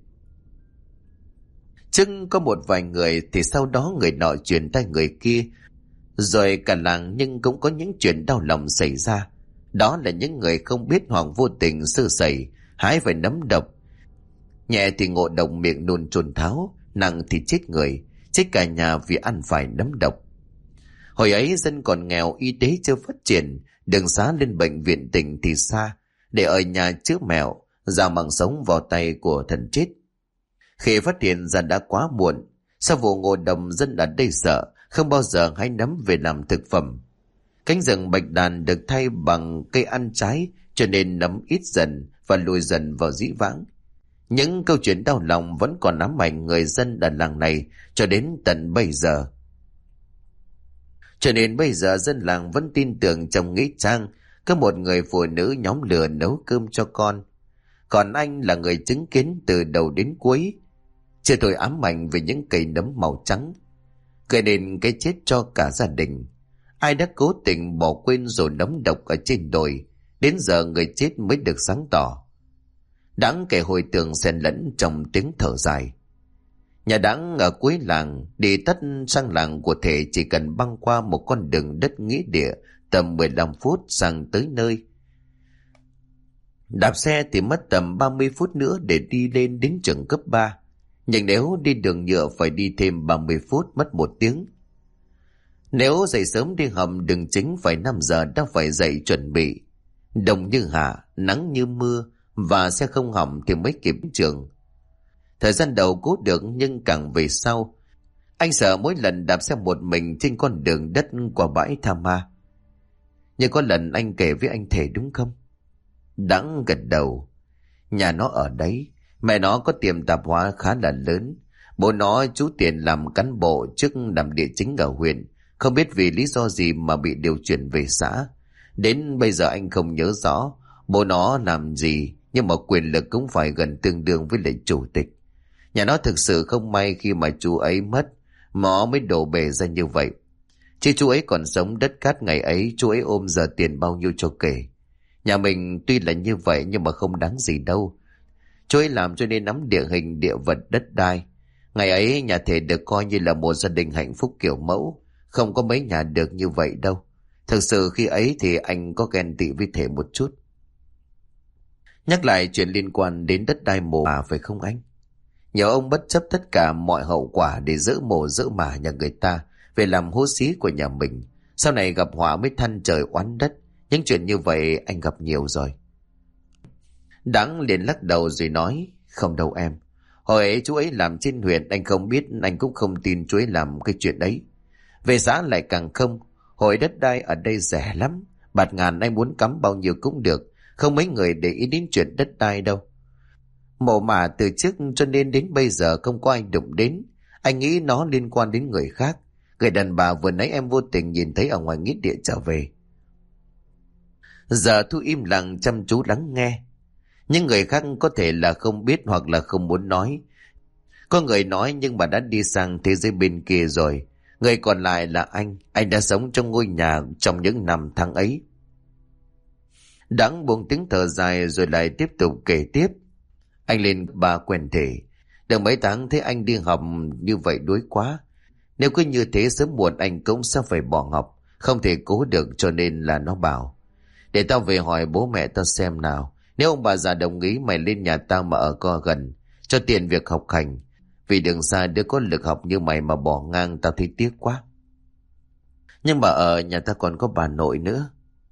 Chừng có một vài người thì sau đó người nọ truyền tay người kia, rồi cả làng. Nhưng cũng có những chuyện đau lòng xảy ra. Đó là những người không biết hoặc vô tình sơ sẩy hái phải nấm độc. Nhẹ thì ngộ độc miệng nôn trồn tháo, nặng thì chết người, chết cả nhà vì ăn phải nấm độc. Hồi ấy dân còn nghèo, y tế chưa phát triển, đường xá lên bệnh viện tỉnh thì xa, để ở nhà chữa mẹo, giao mạng sống vào tay của thần chết. Khi phát hiện ra đã quá muộn. Sau vụ ngộ độc, dân ở đây sợ, không bao giờ hái nấm về làm thực phẩm. Cánh rừng bạch đàn được thay bằng cây ăn trái, cho nên nấm ít dần và lùi dần vào dĩ vãng. Những câu chuyện đau lòng vẫn còn ám ảnh người dân ở làng này cho đến tận bây giờ. Cho nên bây giờ dân làng vẫn tin tưởng trong nghĩa trang có một người phụ nữ nhóm lửa nấu cơm cho con. Còn anh là người chứng kiến từ đầu đến cuối. Chưa thôi ám ảnh về những cây nấm màu trắng, gây nên cái chết cho cả gia đình. Ai đã cố tình bỏ quên rồi nấm độc ở trên đồi, đến giờ người chết mới được sáng tỏ. Đáng kể hồi tưởng xen lẫn trong tiếng thở dài. Nhà Đáng ở cuối làng, đi tắt sang làng của Thể chỉ cần băng qua một con đường đất nghĩa địa tầm 15 phút sang tới nơi. Đạp xe thì mất tầm 30 phút nữa để đi lên đến trường cấp 3. Nhưng nếu đi đường nhựa phải đi thêm 30 phút, mất 1 tiếng. Nếu dậy sớm đi hầm đường chính phải 5 giờ đã phải dậy chuẩn bị. Đông như hạ, nắng như mưa, và xe không hỏng thì mới kịp trường. Thời gian đầu cố được, nhưng càng về sau, anh sợ mỗi lần đạp xe một mình trên con đường đất qua bãi tha ma. Nhưng có lần anh kể với anh Thể đúng không? Đáng gật đầu. Nhà nó ở đấy, mẹ nó có tiệm tạp hóa khá là lớn. Bố nó trú tiền làm cán bộ trước làm địa chính ở huyện, không biết vì lý do gì mà bị điều chuyển về xã. Đến bây giờ anh không nhớ rõ bố nó làm gì, nhưng mà quyền lực cũng phải gần tương đương với lại chủ tịch. Nhà nó thực sự không may khi mà chú ấy mất, nó mới đổ bể ra như vậy. Chứ chú ấy còn sống, đất cát ngày ấy chú ấy ôm giờ tiền bao nhiêu cho kể. Nhà mình tuy là như vậy nhưng mà không đáng gì đâu. Chú ấy làm cho nên nắm địa hình địa vật đất đai. Ngày ấy nhà Thể được coi như là một gia đình hạnh phúc kiểu mẫu, không có mấy nhà được như vậy đâu. Thực sự khi ấy thì anh có ghen tị với Thể một chút. Nhắc lại chuyện liên quan đến đất đai mồ mả phải không anh? Nhiều ông bất chấp tất cả mọi hậu quả để dỡ mồ dỡ mả nhà người ta về làm hố xí của nhà mình. Sau này gặp họa mới than trời oán đất. Những chuyện như vậy anh gặp nhiều rồi. Đáng liền lắc đầu rồi nói: Không đâu em. Hồi ấy chú ấy làm trên huyện, anh không biết, anh cũng không tin chú ấy làm cái chuyện đấy. Về xã lại càng không. Hồi đất đai ở đây rẻ lắm, bạt ngàn anh muốn cắm bao nhiêu cũng được, không mấy người để ý đến chuyện đất đai đâu. Mộ mả từ trước cho nên đến bây giờ không có ai đụng đến. Anh nghĩ nó liên quan đến người khác. Người đàn bà vừa nãy em vô tình nhìn thấy ở ngoài nghĩa địa trở về. Giờ Thu im lặng chăm chú lắng nghe. Nhưng người khác có thể là không biết hoặc là không muốn nói. Có người nói nhưng mà đã đi sang thế giới bên kia rồi. Người còn lại là anh đã sống trong ngôi nhà trong những năm tháng ấy. Đãng buông tiếng thở dài rồi lại tiếp tục kể tiếp. Anh lên bà quen thể. Được mấy tháng thấy anh đi học như vậy đuối quá. Nếu cứ như thế sớm muộn anh cũng sẽ phải bỏ học. Không thể cố được, cho nên là nó bảo: để tao về hỏi bố mẹ tao xem nào. Nếu ông bà già đồng ý mày lên nhà tao mà ở co gần, cho tiền việc học hành. Vì đường xa đứa có lực học như mày mà bỏ ngang tao thấy tiếc quá. Nhưng mà ở nhà ta còn có bà nội nữa.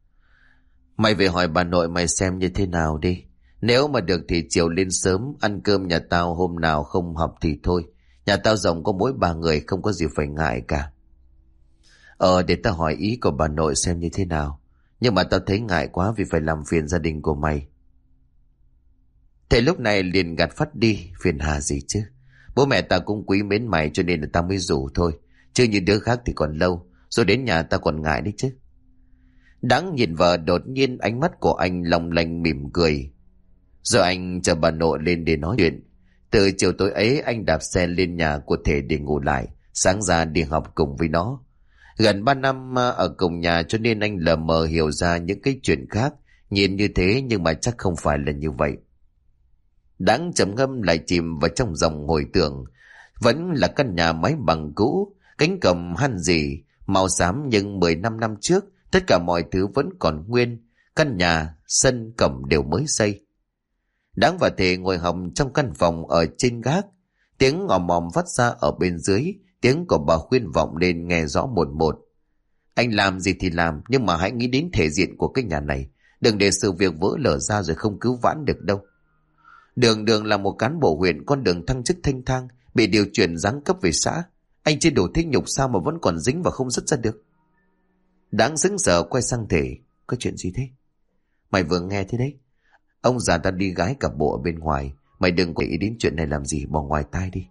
Mày về hỏi bà nội mày xem như thế nào đi. Nếu mà được thì chiều lên sớm ăn cơm nhà tao, hôm nào không học thì thôi. Nhà tao rộng có mỗi 3 người, không có gì phải ngại cả. Để tao hỏi ý của bà nội xem như thế nào. Nhưng mà tao thấy ngại quá vì phải làm phiền gia đình của mày. Thế lúc này liền gạt phắt đi. Phiền hà gì chứ. Bố mẹ tao cũng quý mến mày cho nên là tao mới rủ thôi. Chứ như đứa khác thì còn lâu. Rồi đến nhà tao còn ngại đấy chứ. Đáng nhìn vợ, đột nhiên ánh mắt của anh long lanh mỉm cười. Rồi anh chờ bà nội lên để nói chuyện. Từ chiều tối ấy anh đạp xe lên nhà của Thể để ngủ lại. Sáng ra đi học cùng với nó. Gần 3 năm ở cùng nhà cho nên anh lờ mờ hiểu ra những cái chuyện khác. Nhìn như thế nhưng mà chắc không phải là như vậy. Đáng trầm ngâm lại chìm vào trong dòng hồi tưởng. Vẫn là căn nhà mái bằng cũ, cánh cổng han rỉ, màu xám, nhưng 15 năm trước tất cả mọi thứ vẫn còn nguyên. Căn nhà, sân, cổng đều mới xây. Đáng và Thể ngồi học trong căn phòng ở trên gác. Tiếng ngò mòm phát ra ở bên dưới. Tiếng của bà Khuyên vọng lên nghe rõ một một. Anh làm gì thì làm, nhưng mà hãy nghĩ đến thể diện của cái nhà này. Đừng để sự việc vỡ lở ra rồi không cứu vãn được đâu. Đường là một cán bộ huyện, con đường thăng chức thanh thang, bị điều chuyển giáng cấp về xã. Anh chưa đủ thích nhục sao mà vẫn còn dính và không dứt ra được. Đáng sững sờ quay sang Thể. Có chuyện gì thế? Mày vừa nghe thế đấy. Ông già ta đi gái cặp bộ ở bên ngoài. Mày đừng có ý đến chuyện này làm gì, bỏ ngoài tai đi.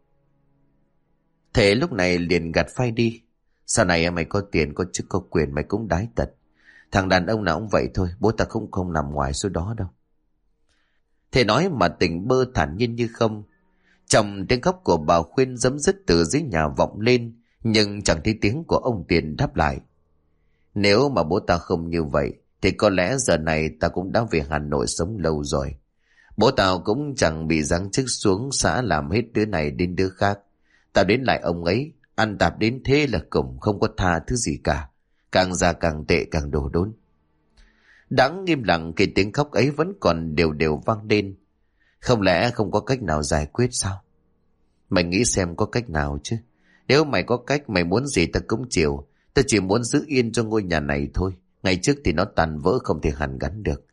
Thể lúc này liền gạt phai đi. Sau này mày có tiền, có chức, có quyền, mày cũng đái tật. Thằng đàn ông nào cũng vậy thôi, bố ta không nằm ngoài số đó đâu. Thể nói mà tỉnh bơ thản nhiên như không. Trong tiếng khóc của bà Khuyên giấm dứt từ dưới nhà vọng lên, nhưng chẳng thấy tiếng của ông Tiền đáp lại. Nếu mà bố ta không như vậy thì có lẽ giờ này ta cũng đã về Hà Nội sống lâu rồi. Bố tao cũng chẳng bị giáng chức xuống xã làm hết đứa này đến đứa khác. Tao đến lại ông ấy, ăn tạp đến thế là cùng, không có tha thứ gì cả. Càng già càng tệ, càng đổ đốn. Đáng im lặng khi tiếng khóc ấy vẫn còn đều đều vang lên. Không lẽ không có cách nào giải quyết sao? Mày nghĩ xem có cách nào chứ. Nếu mày có cách, mày muốn gì ta cũng chịu. Ta chỉ muốn giữ yên cho ngôi nhà này thôi. Ngày trước thì nó tàn vỡ không thể hàn gắn được.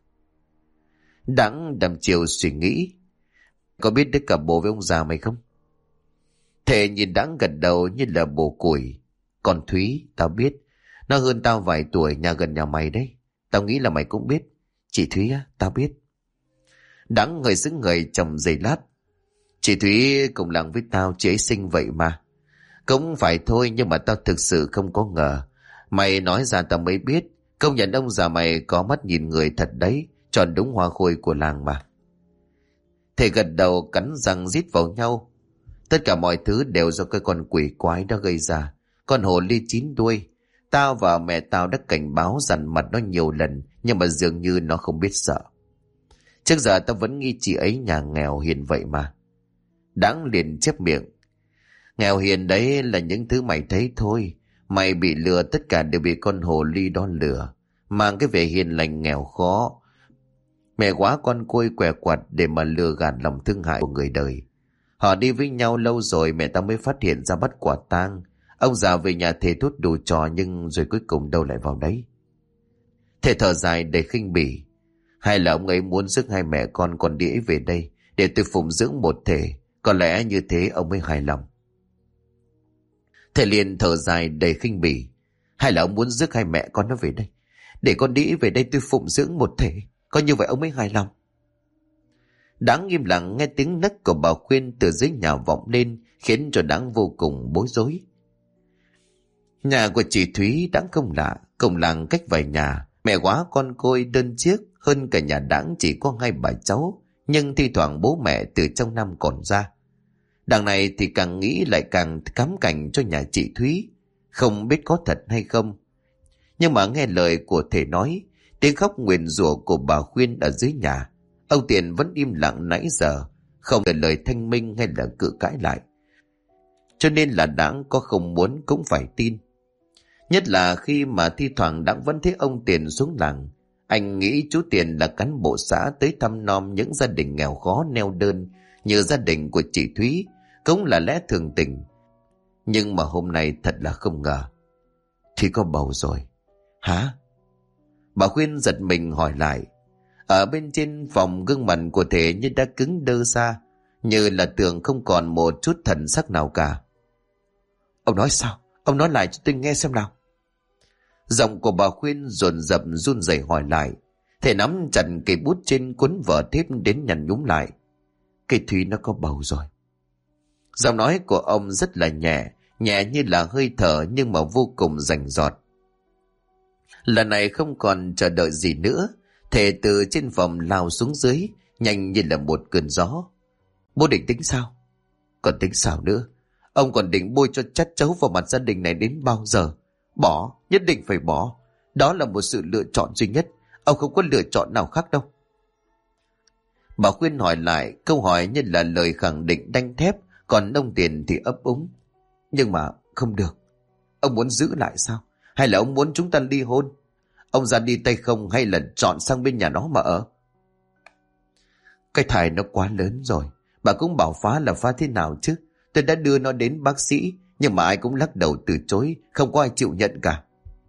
Đáng đăm chiều suy nghĩ. Có biết đứa cả bố với ông già mày không? Thể nhìn Đáng gật đầu như là bồ củi. Còn Thúy, tao biết. Nó hơn tao vài tuổi, nhà gần nhà mày đấy. Tao nghĩ là mày cũng biết. Chị Thúy á, tao biết. Đáng người xứng người trong giây lát. Chị Thúy cùng làng với tao, chị ấy xinh vậy mà. Cũng phải thôi, nhưng mà tao thực sự không có ngờ. Mày nói ra tao mới biết. Công nhận ông già mày có mắt nhìn người thật đấy. Tròn đúng hoa khôi của làng mà. Thể gật đầu cắn răng rít vào nhau. Tất cả mọi thứ đều do cái con quỷ quái đó gây ra. Con hồ ly 9 đuôi. Tao và mẹ tao đã cảnh báo dằn mặt nó nhiều lần, nhưng mà dường như nó không biết sợ. Trước giờ tao vẫn nghi chị ấy nhà nghèo hiền vậy mà. Đáng liền chép miệng. Nghèo hiền đấy là những thứ mày thấy thôi. Mày bị lừa, tất cả đều bị con hồ ly đó lừa. Mang cái vẻ hiền lành nghèo khó. Mẹ quá con côi què quặt để mà lừa gạt lòng thương hại của người đời. Họ đi với nhau lâu rồi mẹ tao mới phát hiện ra bắt quả tang. Ông già về nhà thề thốt đủ trò, nhưng rồi cuối cùng đâu lại vào đấy. Thể thở dài đầy khinh bỉ. Hay là ông ấy muốn rước hai mẹ con đĩ về đây để tôi phụng dưỡng một thể. Có lẽ như thế ông ấy hài lòng. Thể liền thở dài đầy khinh bỉ. Hay là ông muốn rước hai mẹ con nó về đây để con đĩ về đây tôi phụng dưỡng một thể. Có như vậy ông ấy hài lòng. Đáng im lặng nghe tiếng nấc của bà Khuyên từ dưới nhà vọng lên, khiến cho Đáng vô cùng bối rối. Nhà của chị Thúy Đáng không lạ, cùng làng cách vài nhà. Mẹ quá con côi đơn chiếc, hơn cả nhà Đáng chỉ có 2 bà cháu, nhưng thi thoảng bố mẹ từ trong năm còn ra. Đằng này thì càng nghĩ lại càng cám cảnh cho nhà chị Thúy. không biết có thật hay không. Nhưng mà nghe lời của thể nói, tiếng khóc nguyền rủa của bà Khuyên ở dưới nhà, ông Tiền vẫn im lặng nãy giờ, không để lời thanh minh hay là cự cãi lại. Cho nên là Đãng có không muốn cũng phải tin. Nhất là khi mà thi thoảng Đãng vẫn thấy ông Tiền xuống làng. Anh nghĩ chú Tiền là cán bộ xã tới thăm nom những gia đình nghèo khó neo đơn như gia đình của chị Thúy, cũng là lẽ thường tình. Nhưng mà hôm nay thật là không ngờ. Thì có bầu rồi. Hả? Bà Khuyên giật mình hỏi lại. Ở bên trên phòng gương mặt của thể như đã cứng đơ ra, như là tường không còn một chút thần sắc nào cả. Ông nói sao? Ông nói lại cho tôi nghe xem nào. Giọng của bà Khuyên dồn dập run rẩy hỏi lại. Thể nắm chặt cây bút trên cuốn vở thép đến nhăn nhúm lại. Cây Thúy nó có bầu rồi. Giọng nói của ông rất là nhẹ, nhẹ như là hơi thở nhưng mà vô cùng rành rọt. Lần này không còn chờ đợi gì nữa, Thể từ trên phòng lao xuống dưới, nhanh như là một cơn gió. Bố định tính sao? Còn tính sao nữa? Ông còn định bôi cho chát chấu vào mặt gia đình này đến bao giờ? Bỏ, nhất định phải bỏ. Đó là một sự lựa chọn duy nhất. Ông không có lựa chọn nào khác đâu. Bà Khuyên hỏi lại, câu hỏi như là lời khẳng định đanh thép, còn ông Tiền thì ấp úng. Nhưng mà không được. Ông muốn giữ lại sao? Hay là ông muốn chúng ta ly hôn? Ông ra đi tay không hay là chọn sang bên nhà nó mà ở? Cái thai nó quá lớn rồi. Bà cũng bảo phá là phá thế nào chứ? Tôi đã đưa nó đến bác sĩ, nhưng mà ai cũng lắc đầu từ chối, không có ai chịu nhận cả.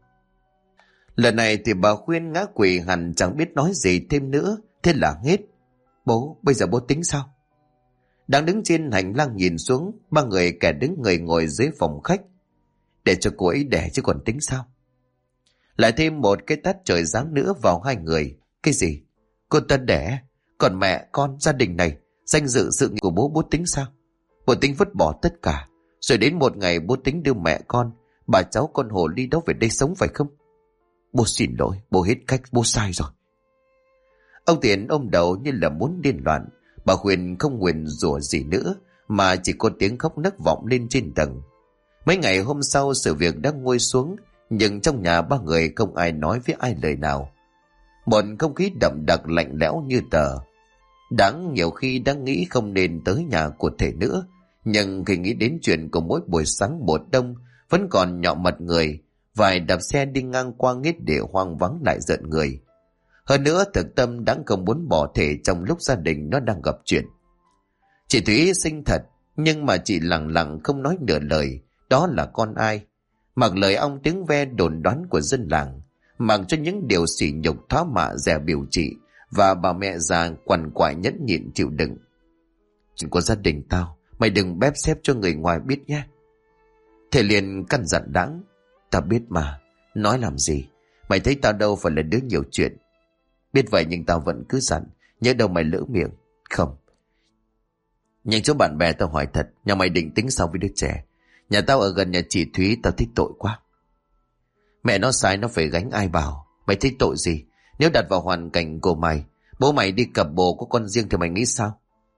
Lần này thì bà Khuyên ngã quỵ hẳn chẳng biết nói gì thêm nữa. Thế là hết. Bố, bây giờ bố tính sao? Đang đứng trên hành lang nhìn xuống, ba người kẻ đứng người ngồi dưới phòng khách. Để cho cô ấy đẻ chứ còn tính sao? Lại thêm một cái tát trời giáng nữa vào hai người. Cái gì? Cô ta đẻ? Còn mẹ, con, gia đình này, danh dự sự nghiệp của bố tính sao? Bố tính vứt bỏ tất cả, rồi đến một ngày bố tính đưa mẹ con, bà cháu con hồ ly đó về đây sống phải không? Bố xin lỗi, bố hết cách, bố sai rồi. Ông Tiền ôm đầu như là muốn điên loạn. Bà Khuyên không nguyền rủa gì nữa, mà chỉ có tiếng khóc nấc vọng lên trên tầng. Mấy ngày hôm sau sự việc đã nguôi xuống, nhưng trong nhà ba người không ai nói với ai lời nào. Một không khí đậm đặc lạnh lẽo như tờ. Đáng nhiều khi đã nghĩ không nên tới nhà của Thể nữa, nhưng khi nghĩ đến chuyện của mỗi buổi sáng một đông vẫn còn nhọ mặt người, vài đạp xe đi ngang qua nghít địa hoang vắng lại giận người. Hơn nữa thực tâm đáng không muốn bỏ Thể trong lúc gia đình nó đang gặp chuyện. Chị Thúy xinh thật, nhưng mà chị lặng lặng không nói nửa lời. Đó là con ai? Mặc lời ong tiếng ve đồn đoán của dân làng, mặc cho những điều sỉ nhục thá mạ dè biểu chị và bà mẹ già quằn quại nhẫn nhịn chịu đựng. Chuyện của gia đình tao, mày đừng bép xếp cho người ngoài biết nhé. Thể liền căn dặn Đãng. Tao biết mà, nói làm gì? Mày thấy tao đâu phải là đứa nhiều chuyện. Biết vậy nhưng tao vẫn cứ dặn, nhớ đâu mày lỡ miệng. Không. Nhưng chỗ bạn bè tao hỏi thật, nhà mày định tính sao với đứa trẻ? Nhà tao ở gần nhà chị Thúy, tao thích tội quá. Mẹ nó sai nó phải gánh, ai bảo? Mày thích tội gì? Nếu đặt vào hoàn cảnh của mày, bố mày đi cặp bồ có con riêng thì mày nghĩ sao?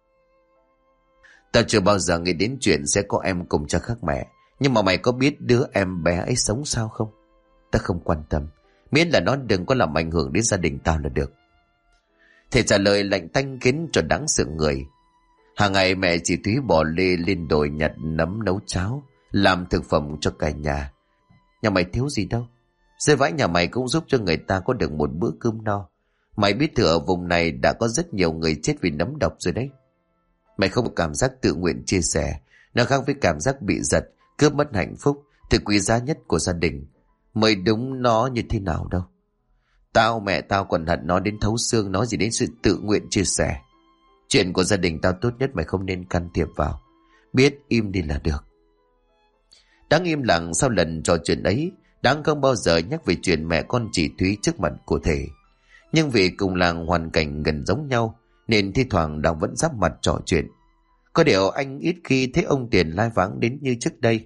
Tao chưa bao giờ nghĩ đến chuyện sẽ có em cùng cha khác mẹ. Nhưng mà mày có biết đứa em bé ấy sống sao không? Tao không quan tâm, miễn là nó đừng có làm ảnh hưởng đến gia đình tao là được. Thể trả lời lạnh tanh khiến cho Đáng sợ người. Hàng ngày mẹ chị Thúy bỏ lê lên đồi nhặt nấm nấu cháo, làm thực phẩm cho cả nhà. Nhà mày thiếu gì đâu. Rơi vãi nhà mày cũng giúp cho người ta có được một bữa cơm no. Mày biết thừa ở vùng này đã có rất nhiều người chết vì nấm độc rồi đấy. Mày không có cảm giác tự nguyện chia sẻ. Nó khác với cảm giác bị giật, cướp mất hạnh phúc, thứ quý giá nhất của gia đình. Mới đúng nó như thế nào đâu. Mẹ tao còn hận nó đến thấu xương, nói gì đến sự tự nguyện chia sẻ. Chuyện của gia đình tao tốt nhất mày không nên can thiệp vào. Biết im đi là được. Đáng im lặng sau lần trò chuyện ấy. Đáng không bao giờ nhắc về chuyện mẹ con chị Thúy trước mặt của Thể. Nhưng vì cùng làng hoàn cảnh gần giống nhau, nên thi thoảng Đáng vẫn giáp mặt trò chuyện. Có điều anh ít khi thấy ông Tiền lai vãng đến như trước đây.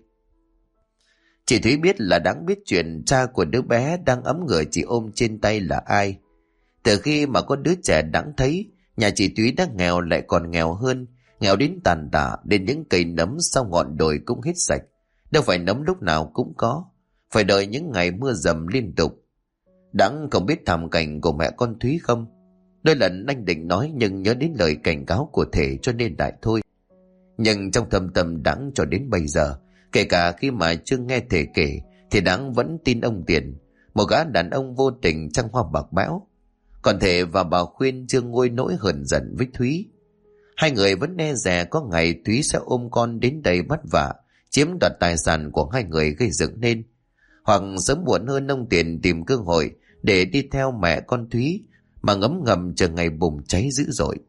Chị Thúy biết là Đáng biết chuyện cha của đứa bé đang ấm người chị ôm trên tay là ai. Từ khi mà có đứa trẻ Đáng thấy, nhà chị Thúy đã nghèo lại còn nghèo hơn, nghèo đến tàn tả, đến những cây nấm sau ngọn đồi cũng hết sạch. đâu phải nấm lúc nào cũng có, phải đợi những ngày mưa dầm liên tục. Đáng không biết thảm cảnh của mẹ con Thúy không? Đôi lần anh định nói nhưng nhớ đến lời cảnh cáo của Thể cho nên đại thôi. Nhưng trong thâm tâm Đáng cho đến bây giờ, kể cả khi mà chưa nghe Thể kể, thì Đáng vẫn tin ông Tiền, một gã đàn ông vô tình trăng hoa bạc bẽo. Còn Thể và bà Khuyên chưa nguôi nỗi hờn giận với Thúy. Hai người vẫn e dè có ngày Thúy sẽ ôm con đến đây bắt vạ, chiếm đoạt tài sản của hai người gây dựng nên. Hoặc sớm muộn hơn ông Tiền tìm cơ hội để đi theo mẹ con Thúy mà ngấm ngầm chờ ngày bùng cháy dữ dội.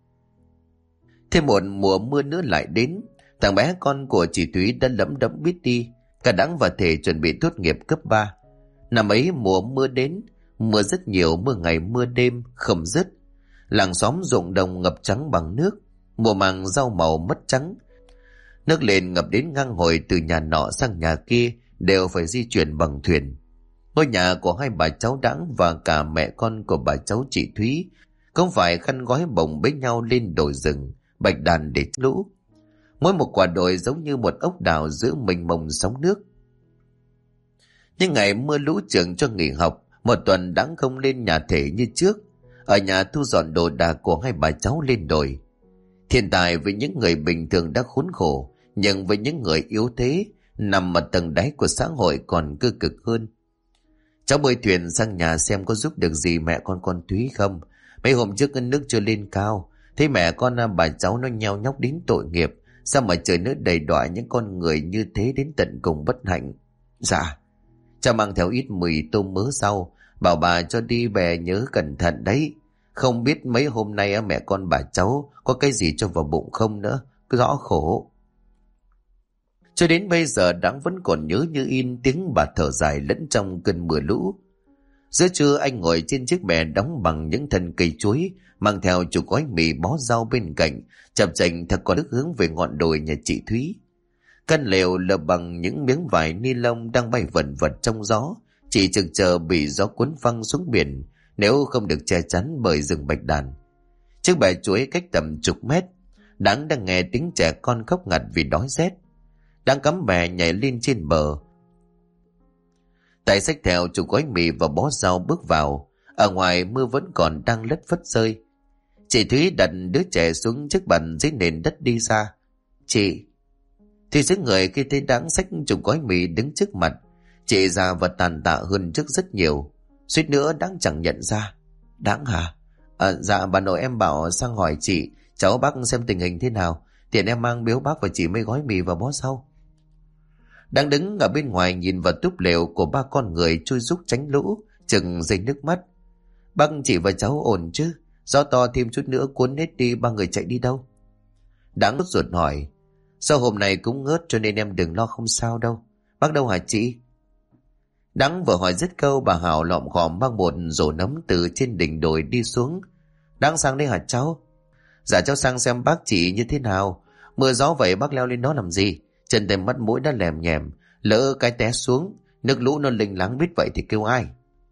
Thêm một mùa mưa nữa lại đến, thằng bé con của chị Thúy đã lấm đẫm biết đi. Cả Đáng và Thể chuẩn bị tốt nghiệp cấp 3. Năm ấy mùa mưa đến, mưa rất nhiều, mưa ngày mưa đêm không dứt. Làng xóm ruộng đồng ngập trắng bằng nước, mùa màng rau màu mất trắng. Nước lên ngập đến ngang hồi, từ nhà nọ sang nhà kia đều phải di chuyển bằng thuyền. Ngôi nhà của hai bà cháu Đáng và cả mẹ con của bà cháu chị Thúy không phải khăn gói bồng bế nhau lên đồi rừng bạch đàn để lũ. Mỗi một quả đồi giống như một ốc đảo giữa mênh mông sóng nước. Nhưng ngày mưa lũ trường cho nghỉ học, một tuần Đáng không lên nhà Thể như trước. Ở nhà thu dọn đồ đạc của hai bà cháu lên đồi. Thiên tài với những người bình thường đã khốn khổ, nhưng với những người yếu thế nằm ở tầng đáy của xã hội còn cơ cực hơn. Cháu bơi thuyền sang nhà xem có giúp được gì mẹ con Thúy không. Mấy hôm trước nước chưa lên cao, thấy mẹ con bà cháu nó nheo nhóc đến tội nghiệp. Sao mà trời nước đầy đọa những con người như thế đến tận cùng bất hạnh. Dạ, cha mang theo ít mì tôm mớ rau, bảo bà cho đi về nhớ cẩn thận đấy. Không biết mấy hôm nay mẹ con bà cháu có cái gì cho vào bụng không nữa, cứ rõ khổ. Cho đến bây giờ Đáng vẫn còn nhớ như in tiếng bà thở dài lẫn trong cơn mưa lũ. Giữa trưa anh ngồi trên chiếc bè đóng bằng những thân cây chuối, mang theo chục gói mì bó rau bên cạnh, chập chềnh thật có đức hướng về ngọn đồi nhà chị Thúy. Căn lều lợp bằng những miếng vải ni lông đang bay vần vật trong gió, chỉ chực chờ bị gió cuốn phăng xuống biển nếu không được che chắn bởi rừng bạch đàn. Chiếc bè chuối cách tầm chục mét. Đáng đang nghe tiếng trẻ con khóc ngặt vì đói rét. Đang cắm bè nhảy lên trên bờ, tay xách theo chục gói mì và bó rau bước vào. Ở ngoài mưa vẫn còn đang lất phất rơi. Chị Thúy đặt đứa trẻ xuống chiếc bàn dưới nền đất đi ra. Chị thì xứ người khi thấy Đáng xách chục gói mì đứng trước mặt. Chị già và tàn tạ hơn trước rất nhiều, suýt nữa Đáng chẳng nhận ra. Đáng hả? Dạ bà nội em bảo sang hỏi chị, cháu bác xem tình hình thế nào, tiện em mang biếu bác và chị mấy gói mì và bó rau. Đang đứng ở bên ngoài nhìn vào túp lều của ba con người chui rúc tránh lũ, chừng rơi nước mắt. Bác chị và cháu ổn chứ? Gió to thêm chút nữa cuốn hết đi, ba người chạy đi đâu? Đáng ruột hỏi. Sao hôm nay cũng ngớt cho nên em đừng lo, không sao đâu. Bác đâu hả chị? Đáng vừa hỏi dứt câu, bà Hảo lọm khòm mang một rổ nấm từ trên đỉnh đồi đi xuống. Đáng sang đây hả cháu? Dạ cháu sang xem bác chị như thế nào. Mưa gió vậy bác leo lên đó làm gì? Chân tay mắt mũi đã lèm nhèm, lỡ cái té xuống, nước lũ nó lênh láng biết vậy thì kêu ai?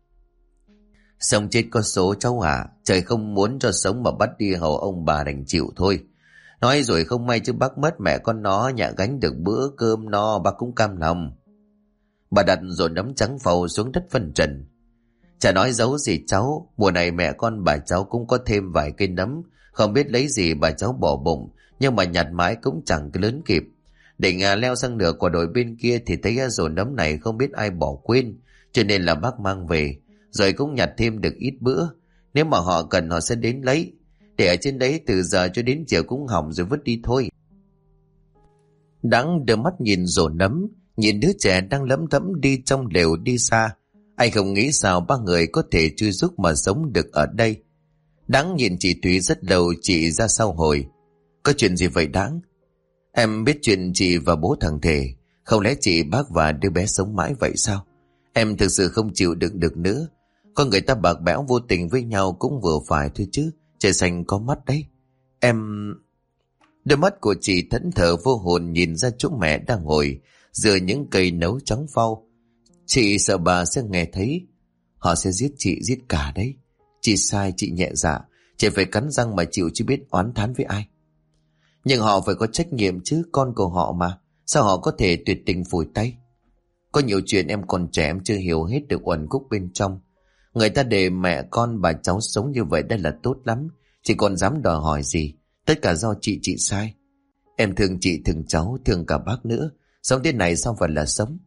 Sống chết có số cháu à, trời không muốn cho sống mà bắt đi hầu ông bà đành chịu thôi. Nói rồi không may chứ bác mất mẹ con nó, nhạ gánh được bữa cơm no bác cũng cam lòng. Bà đặt rồi nấm trắng phầu xuống đất phân trần. Chả nói giấu gì cháu, mùa này mẹ con bà cháu cũng có thêm vài cây nấm, không biết lấy gì bà cháu bỏ bụng, nhưng mà nhặt mãi cũng chẳng cái lớn kịp. Định leo sang nửa quả đồi bên kia thì thấy rổ nấm này không biết ai bỏ quên, cho nên là bác mang về, rồi cũng nhặt thêm được ít bữa. Nếu mà họ cần họ sẽ đến lấy, để ở trên đấy từ giờ cho đến chiều cũng hỏng rồi vứt đi thôi. Đáng đưa mắt nhìn rổ nấm, nhìn đứa trẻ đang lấm thẫm đi trong lều đi xa. Anh không nghĩ sao ba người có thể chui rúc mà sống được ở đây. Đáng nhìn chị Thúy rất lâu, chị ra sau hồi. Có chuyện gì vậy Đáng? Em biết chuyện chị và bố thằng Thể. Không lẽ chị, bác và đứa bé sống mãi vậy sao? Em thực sự không chịu đựng được nữa. Con người ta bạc bẽo vô tình với nhau cũng vừa phải thôi chứ. Trời xanh có mắt đấy. Em... Đôi mắt của chị thẫn thờ vô hồn nhìn ra chỗ mẹ đang ngồi giữa những cây nấu trắng phau. Chị sợ bà sẽ nghe thấy. Họ sẽ giết chị, giết cả đấy. Chị sai, chị nhẹ dạ. Chị phải cắn răng mà chịu chứ biết oán thán với ai. Nhưng họ phải có trách nhiệm chứ, con của họ mà. Sao họ có thể tuyệt tình phủi tay? Có nhiều chuyện em còn trẻ, em chưa hiểu hết được uẩn khúc bên trong. Người ta để mẹ con bà cháu sống như vậy đã là tốt lắm. Chị còn dám đòi hỏi gì? Tất cả do chị sai. Em thương chị, thương cháu, thương cả bác nữa. Sống thế này sao phải là sống?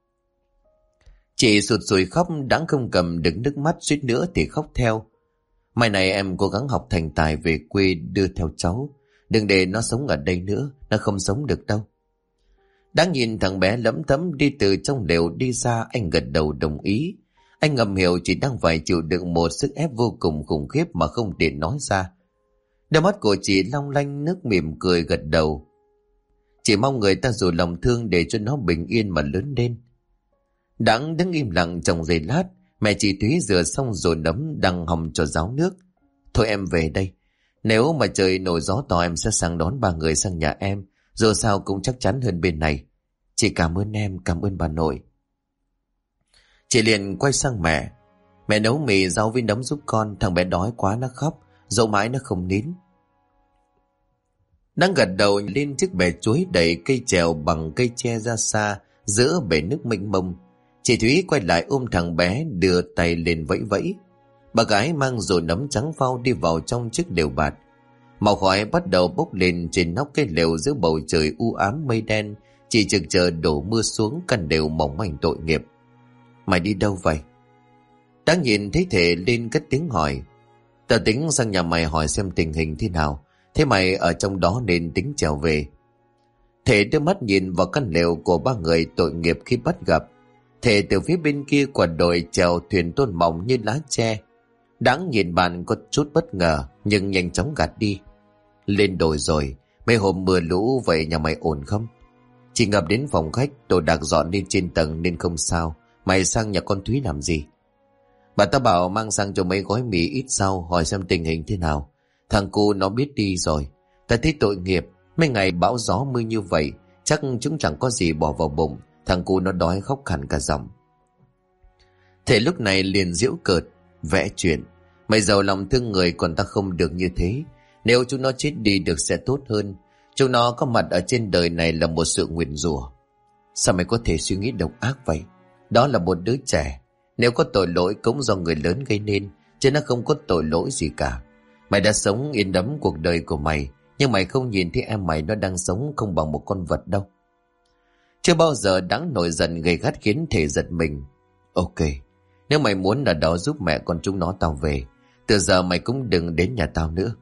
Chị sụt sùi khóc, đáng không cầm được nước mắt, suýt nữa thì khóc theo. Mai này em cố gắng học thành tài về quê đưa theo cháu. Đừng để nó sống ở đây nữa, nó không sống được đâu. Đáng nhìn thằng bé lấm tấm đi từ trong lều đi ra, anh gật đầu đồng ý. Anh ngầm hiểu chỉ đang phải chịu đựng một sức ép vô cùng khủng khiếp mà không tiện nói ra. Đôi mắt của chị long lanh nước mỉm cười gật đầu. Chỉ mong người ta dù lòng thương để cho nó bình yên mà lớn lên. Đáng đứng im lặng trong giây lát, mẹ chị Thúy rửa xong rồi nấm đang hòng cho ráo nước. Thôi em về đây. Nếu mà trời nổi gió to em sẽ sang đón ba người sang nhà em. Dù sao cũng chắc chắn hơn bên này. Chị cảm ơn em, cảm ơn bà nội. Chị liền quay sang mẹ. Mẹ nấu mì rau với nấm giúp con. Thằng bé đói quá nó khóc, dẫu mãi nó không nín. Đang gật đầu lên chiếc bè chuối đẩy cây chèo bằng cây tre ra xa giữa bể nước mênh mông. Chị Thúy quay lại ôm thằng bé, đưa tay lên vẫy vẫy. Bà gái mang rổ nấm trắng phao đi vào trong chiếc lều bạt. Màu khói bắt đầu bốc lên trên nóc cái lều giữa bầu trời u ám mây đen, chỉ chực chờ đổ mưa xuống căn lều mỏng manh tội nghiệp. Mày đi đâu vậy? Đáng nhìn thấy Thể lên cất tiếng hỏi. Tao tính sang nhà mày hỏi xem tình hình thế nào. Thế mày ở trong đó nên tính trèo về. Thể đưa mắt nhìn vào căn lều của ba người tội nghiệp khi bắt gặp. Thể từ phía bên kia quả đồi chèo thuyền tôn mỏng như lá tre. Đáng nhìn bạn có chút bất ngờ nhưng nhanh chóng gạt đi. Lên đồi rồi, mấy hôm mưa lũ vậy nhà mày ổn không? Chỉ ngập đến phòng khách, đồ đạc dọn lên trên tầng nên không sao. Mày sang nhà con Thúy làm gì? Bà ta bảo mang sang cho mấy gói mì ít rau, hỏi xem tình hình thế nào. Thằng cu nó biết đi rồi. Ta thấy tội nghiệp, mấy ngày bão gió mưa như vậy, chắc chúng chẳng có gì bỏ vào bụng. Thằng cu nó đói khóc hẳn cả giọng. Thể lúc này liền giễu cợt, vẽ chuyện. Mày giàu lòng thương người còn ta không được như thế. Nếu chúng nó chết đi được sẽ tốt hơn. Chúng nó có mặt ở trên đời này là một sự nguyền rủa. Sao mày có thể suy nghĩ độc ác vậy? Đó là một đứa trẻ. Nếu có tội lỗi cũng do người lớn gây nên, chứ nó không có tội lỗi gì cả. Mày đã sống yên đắm cuộc đời của mày, nhưng mày không nhìn thấy em mày nó đang sống không bằng một con vật đâu. Chưa bao giờ Đáng nổi giận gay gắt khiến Thể giật mình. Ok, nếu mày muốn ở đó giúp mẹ con chúng nó tao về, từ giờ mày cũng đừng đến nhà tao nữa.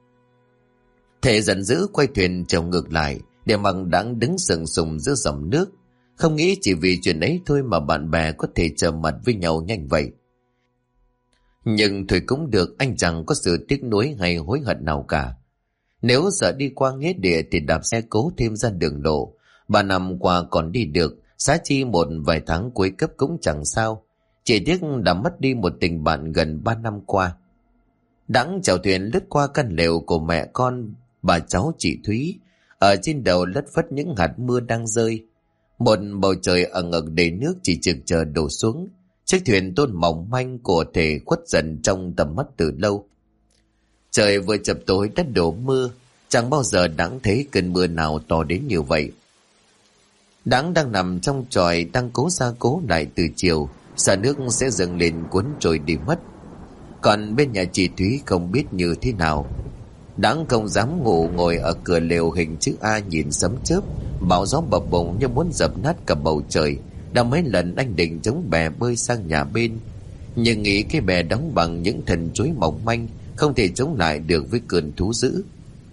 Thể giận dữ quay thuyền trèo ngược lại, để mặc Đáng đứng sừng sùng giữa dòng nước. Không nghĩ chỉ vì chuyện ấy thôi mà bạn bè có thể trở mặt với nhau nhanh vậy. Nhưng thôi cũng được, anh chẳng có sự tiếc nuối hay hối hận nào cả. Nếu sợ đi qua nghĩa địa thì đạp xe cố thêm ra đường lộ. 3 năm qua còn đi được, xá chi một vài tháng cuối cấp cũng chẳng sao. Chỉ tiếc đã mất đi một tình bạn gần 3 năm qua. Đáng chèo thuyền lướt qua căn lều của mẹ con bà cháu chị Thúy. Ở trên đầu lất phất những hạt mưa đang rơi. Một bầu trời ẩn ẩn đầy nước chỉ chực chờ đổ xuống. Chiếc thuyền tôn mỏng manh của Thể khuất dần trong tầm mắt từ lâu. Trời vừa chập tối đã đổ mưa. Chẳng bao giờ Đáng thấy cơn mưa nào to đến như vậy. Đáng đang nằm trong chòi, đang cố ra cố lại từ chiều, sợ nước sẽ dâng lên cuốn trôi đi mất. Còn bên nhà chị Thúy không biết như thế nào. Đáng không dám ngủ, ngồi ở cửa lều hình chữ A nhìn sấm chớp, bão gió bập bùng như muốn dập nát cả bầu trời. Đã mấy lần anh định chống bè bơi sang nhà bên, nhưng nghĩ cái bè đóng bằng những thân chuối mỏng manh, không thể chống lại được với cơn thú dữ.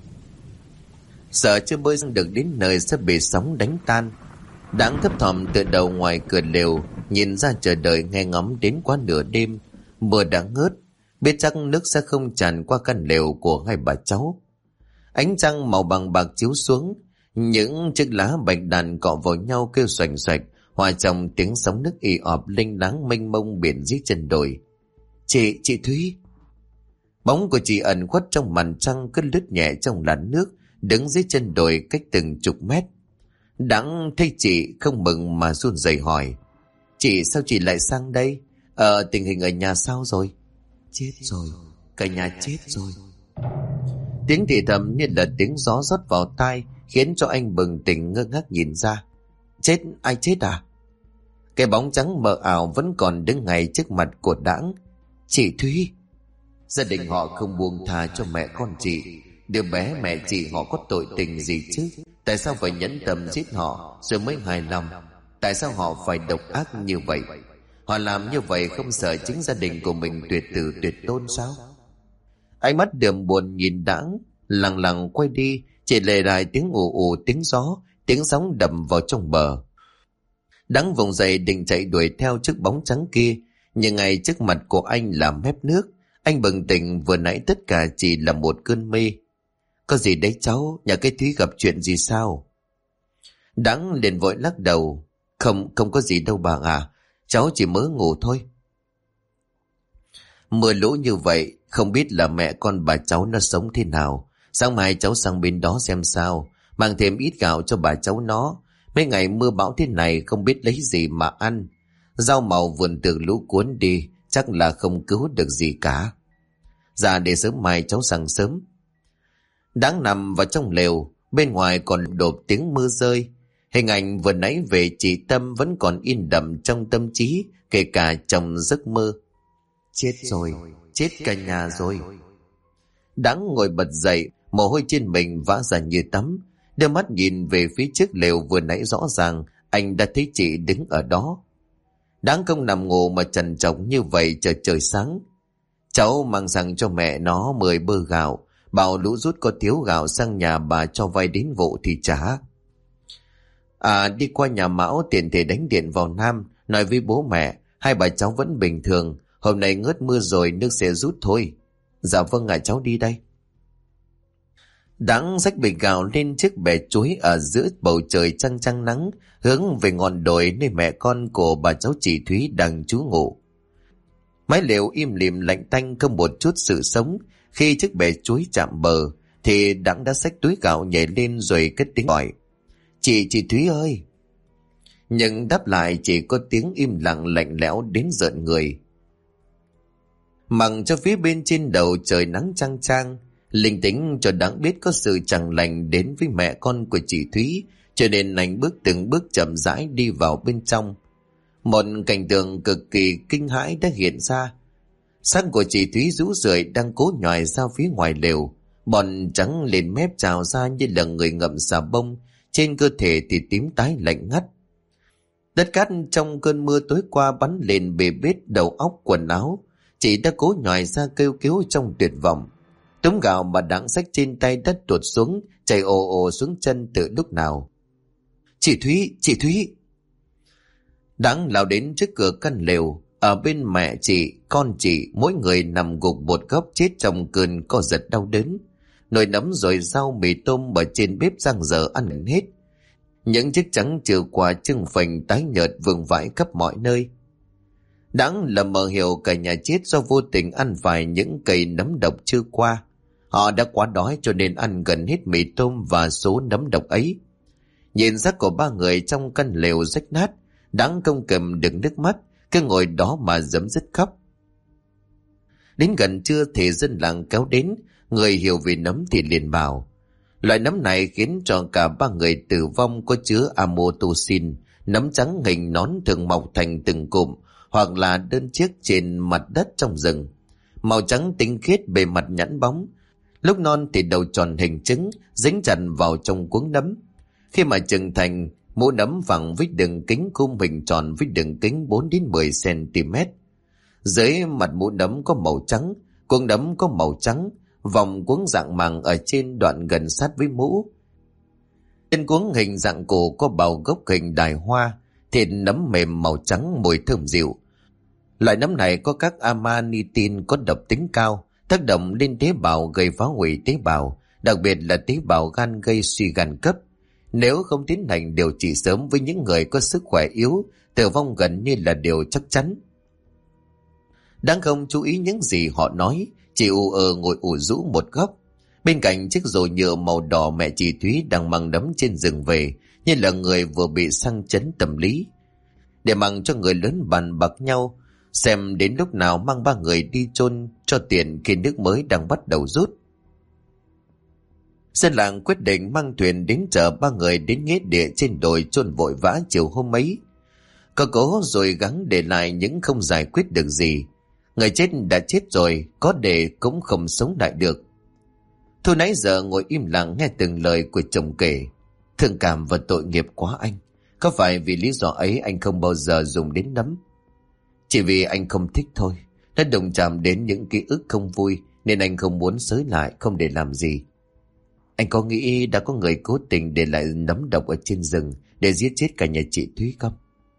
Sợ chưa bơi được đến nơi sẽ bị sóng đánh tan. Đáng thấp thỏm từ đầu ngoài cửa lều nhìn ra chờ đợi nghe ngóng đến quá nửa đêm. Mưa đã ngớt, biết chắc nước sẽ không tràn qua căn lều của hai bà cháu. Ánh trăng màu bằng bạc chiếu xuống, những chiếc lá bạch đàn cọ vào nhau kêu xoành xoạch, hòa trong tiếng sóng nước ì ọp linh láng mênh mông biển dưới chân đồi. Chị Thúy. Bóng của chị ẩn khuất trong màn trăng cứ lướt nhẹ trong làn nước, đứng dưới chân đồi cách từng chục mét. Đáng thấy chị không mừng mà run rẩy hỏi. Chị sao chị lại sang đây? Tình hình ở nhà sao rồi? Chết rồi, cả nhà chết rồi. Tiếng thì thầm như là tiếng gió rót vào tai, khiến cho anh bừng tỉnh ngơ ngác nhìn ra. Chết? Ai chết à? Cái bóng trắng mờ ảo vẫn còn đứng ngay trước mặt của Đãng. Chị Thúy. Gia đình họ không buông tha cho mẹ con chị. Đứa bé mẹ chị họ có tội tình gì chứ? Tại sao phải nhẫn tâm giết họ rồi mới hài lòng? Tại sao họ phải độc ác như vậy? Họ làm như vậy không sợ chính gia đình của mình tuyệt tử tuyệt tôn sao? Ánh mắt đượm buồn nhìn Đãng, lặng lặng quay đi, chỉ lề lại tiếng ù ù, tiếng gió, tiếng sóng đập vào trong bờ. Đãng vùng dậy định chạy đuổi theo chiếc bóng trắng kia, nhưng ngay trước mặt của anh là mép nước. Anh bừng tỉnh, vừa nãy tất cả chỉ là một cơn mê. Có gì đấy cháu, nhà cái Thúy gặp chuyện gì sao? Đãng liền vội lắc đầu. Không có gì đâu bà à, cháu chỉ mới ngủ thôi. Mưa lũ như vậy, không biết là mẹ con bà cháu nó sống thế nào. Sáng mai cháu sang bên đó xem sao, mang thêm ít gạo cho bà cháu nó. Mấy ngày mưa bão thế này không biết lấy gì mà ăn. Rau màu vườn tường lũ cuốn đi, chắc là không cứu được gì cả. Dạ để sớm mai cháu sang sớm. Đáng nằm vào trong lều, bên ngoài còn đột tiếng mưa rơi. Hình ảnh vừa nãy về chị Tâm vẫn còn in đậm trong tâm trí, kể cả trong giấc mơ. Chết rồi, chết cả nhà rồi. Đáng ngồi bật dậy, mồ hôi trên mình vã ra như tắm. Đưa mắt nhìn về phía trước lều vừa nãy, rõ ràng anh đã thấy chị đứng ở đó. Đáng không nằm ngủ mà trằn trọc như vậy chờ trời sáng. Cháu mang sang cho mẹ nó 10 bơ gạo, bảo lũ rút có thiếu gạo sang nhà bà cho vay đến vụ thì trả. Đi qua nhà Mão tiện thể đánh điện vào Nam, nói với bố mẹ hai bà cháu vẫn bình thường, hôm nay ngớt mưa rồi nước sẽ rút thôi. Dạ vâng ạ, cháu đi đây. Đáng xách bịch gạo lên chiếc bè chuối ở giữa bầu trời trăng trăng nắng, hướng về ngọn đồi nơi mẹ con của bà cháu chị Thúy đang trú ngụ. Mái lều im lìm lạnh tanh, không một chút sự sống. Khi chiếc bè chuối chạm bờ thì Đãng đã xách túi gạo nhảy lên rồi cất tiếng gọi. Chị Thúy ơi! Nhưng đáp lại chỉ có tiếng im lặng lạnh lẽo đến rợn người. Mặc cho phía bên trên đầu trời nắng chang chang, linh tính cho Đãng biết có sự chẳng lành đến với mẹ con của chị Thúy, cho nên anh từng bước chậm rãi đi vào bên trong. Một cảnh tượng cực kỳ kinh hãi đã hiện ra. Xác của chị Thúy rũ rượi đang cố nhòi ra phía ngoài lều, bọt trắng lên mép trào ra như là người ngậm xà bông, trên cơ thể thì tím tái lạnh ngắt. Đất cát trong cơn mưa tối qua bắn lên bề bết đầu óc quần áo. Chị đã cố nhòi ra kêu cứu trong tuyệt vọng. Túm gạo mà Đãng xách trên tay đất tuột xuống, chảy ồ ồ xuống chân từ lúc nào. Chị Thúy! Đãng lao đến trước cửa căn lều. Ở bên mẹ chị, con chị, mỗi người nằm gục một góc chết trong cơn co giật đau đớn. Nồi nấm rồi rau mì tôm ở trên bếp giang dở ăn hết. Những chiếc trắng trừ qua trưng phình tái nhợt vương vãi khắp mọi nơi. Đãng lờ mờ hiểu cả nhà chết do vô tình ăn phải những cây nấm độc chưa qua. Họ đã quá đói cho nên ăn gần hết mì tôm và số nấm độc ấy. Nhìn xác của ba người trong căn lều rách nát, Đãng không cầm được nước mắt, cứ ngồi đó mà giấm dứt khóc. Đến gần trưa thì dân làng kéo đến, người hiểu về nấm thì liền bảo. Loại nấm này khiến cho cả ba người tử vong có chứa amotocin. Nấm trắng hình nón thường mọc thành từng cụm hoặc là đơn chiếc trên mặt đất trong rừng. Màu trắng tinh khiết, bề mặt nhẵn bóng. Lúc non thì đầu tròn hình trứng, dính chặt vào trong cuống nấm. Khi mà trưởng thành, mũ nấm phẳng với đường kính khung hình tròn với đường kính 4 đến 10 cm. Dưới mặt mũ nấm có màu trắng, cuống nấm có màu trắng, vòng cuống dạng màng ở trên đoạn gần sát với mũ. Trên cuống hình dạng cổ có bào gốc hình đài hoa, thịt nấm mềm màu trắng, mùi thơm dịu. Loại nấm này có các amanitin có độc tính cao, tác động lên tế bào gây phá hủy tế bào, đặc biệt là tế bào gan gây suy gan cấp. Nếu không tiến hành điều trị sớm với những người có sức khỏe yếu, tử vong gần như là điều chắc chắn. Đáng không chú ý những gì họ nói, chị ngồi ủ rũ một góc. Bên cạnh chiếc rổ nhựa màu đỏ, mẹ chị Thúy đang mang nấm trên rừng về, như là người vừa bị sang chấn tâm lý. Để mặc cho người lớn bàn bạc nhau, xem đến lúc nào mang ba người đi chôn cho tiền khi nước mới đang bắt đầu rút. Dân làng quyết định mang thuyền đến chở ba người đến nghĩa địa trên đồi chôn vội vã chiều hôm ấy. Có cố rồi gắng để lại những không giải quyết được gì. Người chết đã chết rồi, có để cũng không sống lại được. Thu nãy giờ ngồi im lặng nghe từng lời của chồng kể. Thương cảm và tội nghiệp quá anh. Có phải vì lý do ấy anh không bao giờ dùng đến nấm? Chỉ vì anh không thích thôi. Nó đồng chạm đến những ký ức không vui nên anh không muốn xới lại, không để làm gì. Anh có nghĩ đã có người cố tình để lại nấm độc ở trên rừng để giết chết cả nhà chị Thúy không?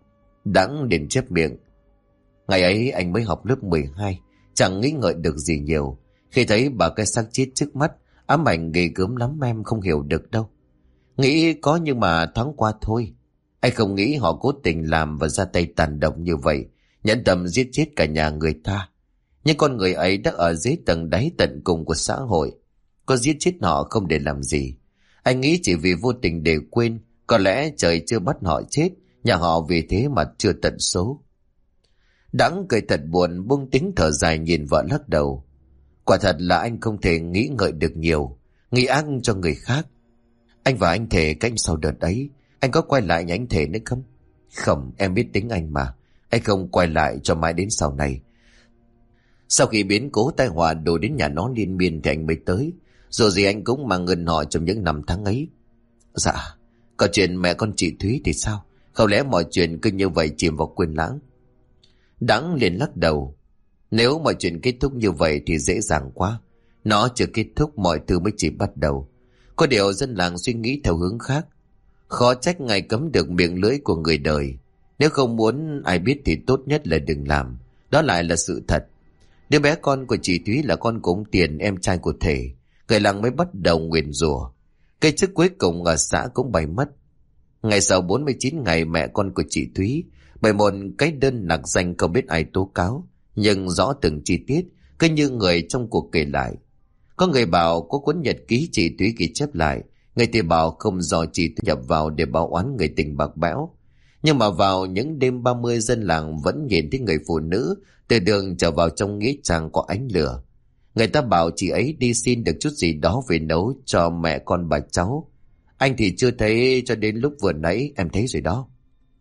Đãng đến chép miệng. Ngày ấy anh mới học lớp 12, chẳng nghĩ ngợi được gì nhiều. Khi thấy bà cái xác chết trước mắt, ám ảnh ghê gớm lắm em không hiểu được đâu. Nghĩ có nhưng mà thoáng qua thôi. Anh không nghĩ họ cố tình làm và ra tay tàn độc như vậy, nhẫn tâm giết chết cả nhà người ta. Nhưng con người ấy đã ở dưới tầng đáy tận cùng của xã hội. Có giết chết họ không để làm gì. Anh nghĩ chỉ vì vô tình để quên, có lẽ trời chưa bắt họ chết, nhà họ vì thế mà chưa tận số. Đãng cười thật buồn, buông tính thở dài nhìn vợ lắc đầu. Quả thật là anh không thể nghĩ ngợi được nhiều, nghĩ ác cho người khác. Anh và anh thề cách sau đợt ấy, anh có quay lại nhà anh thề nữa không? Không, em biết tính anh mà. Anh không quay lại cho mãi đến sau này. Sau khi biến cố tai họa đổ đến nhà nó liên miên thì anh mới tới. Dù gì anh cũng mang ơn họ trong những năm tháng ấy. Dạ, còn chuyện mẹ con chị Thúy thì sao? Không lẽ mọi chuyện cứ như vậy chìm vào quên lãng? Đãng liền lắc đầu. Nếu mọi chuyện kết thúc như vậy thì dễ dàng quá. Nó chưa kết thúc, mọi thứ mới chỉ bắt đầu. Có điều dân làng suy nghĩ theo hướng khác. Khó trách ngài cấm được miệng lưỡi của người đời. Nếu không muốn ai biết thì tốt nhất là đừng làm. Đó lại là sự thật. Đứa bé con của chị Thúy là con của ông Tiền, em trai của Thể. Người làng mới bắt đầu nguyền rủa. Cái chức cuối cùng ở xã cũng bay mất. Ngày sau 49 ngày mẹ con của chị Thúy bởi một cái đơn nặc danh không biết ai tố cáo, nhưng rõ từng chi tiết, cứ như người trong cuộc kể lại. Có người bảo có cuốn nhật ký chị Thúy ghi chép lại, người thì bảo không do chị Thúy nhập vào để báo oán người tình bạc bẽo. Nhưng mà vào những đêm 30 dân làng vẫn nhìn thấy người phụ nữ từ đường trở vào trong nghĩa trang có ánh lửa. Người ta bảo chị ấy đi xin được chút gì đó về nấu cho mẹ con bà cháu. Anh thì chưa thấy, cho đến lúc vừa nãy em thấy rồi đó.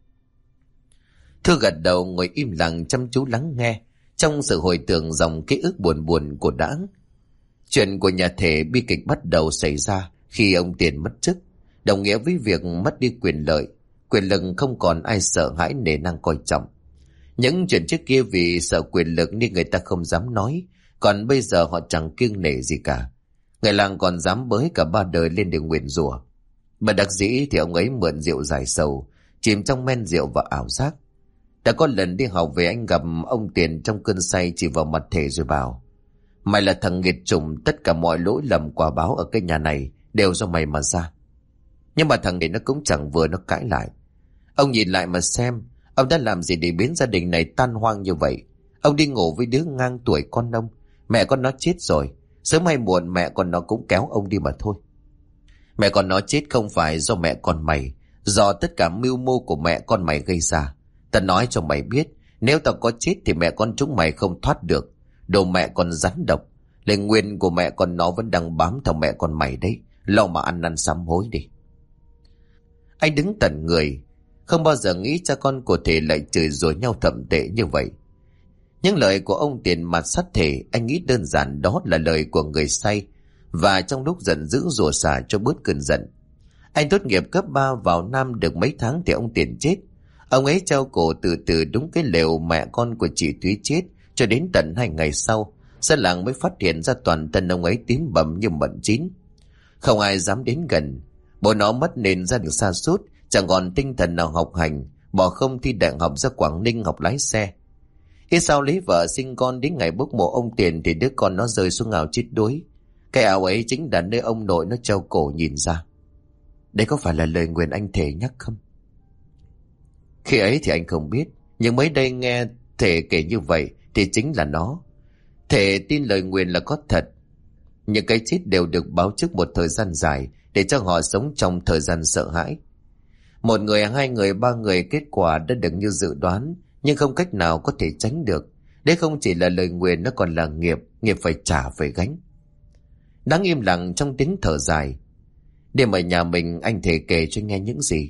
Thư gật đầu ngồi im lặng chăm chú lắng nghe, trong sự hồi tưởng dòng ký ức buồn buồn của Đãng. Chuyện của nhà Thể bi kịch bắt đầu xảy ra khi ông Tiền mất chức, đồng nghĩa với việc mất đi quyền lợi, quyền lực không còn ai sợ hãi nể nang coi trọng. Những chuyện trước kia vì sợ quyền lực nên người ta không dám nói, còn bây giờ họ chẳng kiêng nể gì cả. Người làng còn dám bới cả ba đời lên để nguyền rủa. Mà đặc dĩ thì ông ấy mượn rượu giải sầu, chìm trong men rượu và ảo giác. Đã có lần đi học về anh gặp ông Tiền trong cơn say chỉ vào mặt Thể rồi bảo: mày là thằng nghiệt chủng, tất cả mọi lỗi lầm quả báo ở cái nhà này đều do mày mà ra. Nhưng mà thằng này nó cũng chẳng vừa, nó cãi lại. Ông nhìn lại mà xem, ông đã làm gì để biến gia đình này tan hoang như vậy? Ông đi ngủ với đứa ngang tuổi con ông, mẹ con nó chết rồi, sớm hay muộn mẹ con nó cũng kéo ông đi mà thôi. Mẹ con nó chết không phải do mẹ con mày, do tất cả mưu mô của mẹ con mày gây ra. Ta nói cho mày biết, nếu tao có chết thì mẹ con chúng mày không thoát được. Đồ mẹ con rắn độc, lời nguyền của mẹ con nó vẫn đang bám theo mẹ con mày đấy. Lo mà ăn năn sám hối đi. Anh đứng tận người, không bao giờ nghĩ cha con của Thể lại chửi rủa nhau thậm tệ như vậy. Những lời của ông Tiền mặt sắt Thể, anh nghĩ đơn giản đó là lời của người say, và trong lúc giận dữ rủa xả cho bớt cơn giận. Anh tốt nghiệp cấp 3 vào Nam được mấy tháng thì ông Tiền chết. Ông ấy treo cổ từ từ đúng cái lều mẹ con của chị Thúy chết, cho đến tận 2 ngày sau, dân làng mới phát hiện ra toàn thân ông ấy tím bầm như mận chín. Không ai dám đến gần. Bố nó mất nên gia đình sa sút, chẳng còn tinh thần nào học hành, bỏ không thi đại học ra Quảng Ninh học lái xe. Ít sau lấy vợ sinh con, đến ngày bốc mộ ông Tiền thì đứa con nó rơi xuống ao chết đuối. Cái ao ấy chính là nơi ông nội nó treo cổ nhìn ra. Đấy có phải là lời nguyền anh Thể nhắc không? Khi ấy thì anh không biết, nhưng mới đây nghe Thể kể như vậy thì chính là nó. Thể tin lời nguyền là có thật. Những cái chết đều được báo trước một thời gian dài để cho họ sống trong thời gian sợ hãi. 1 người, 2 người, 3 người, kết quả đã được như dự đoán, nhưng không cách nào có thể tránh được. Đấy không chỉ là lời nguyền, nó còn là nghiệp, nghiệp phải trả phải gánh. Đáng im lặng trong tiếng thở dài. Đêm ở nhà mình anh Thể kể cho nghe những gì?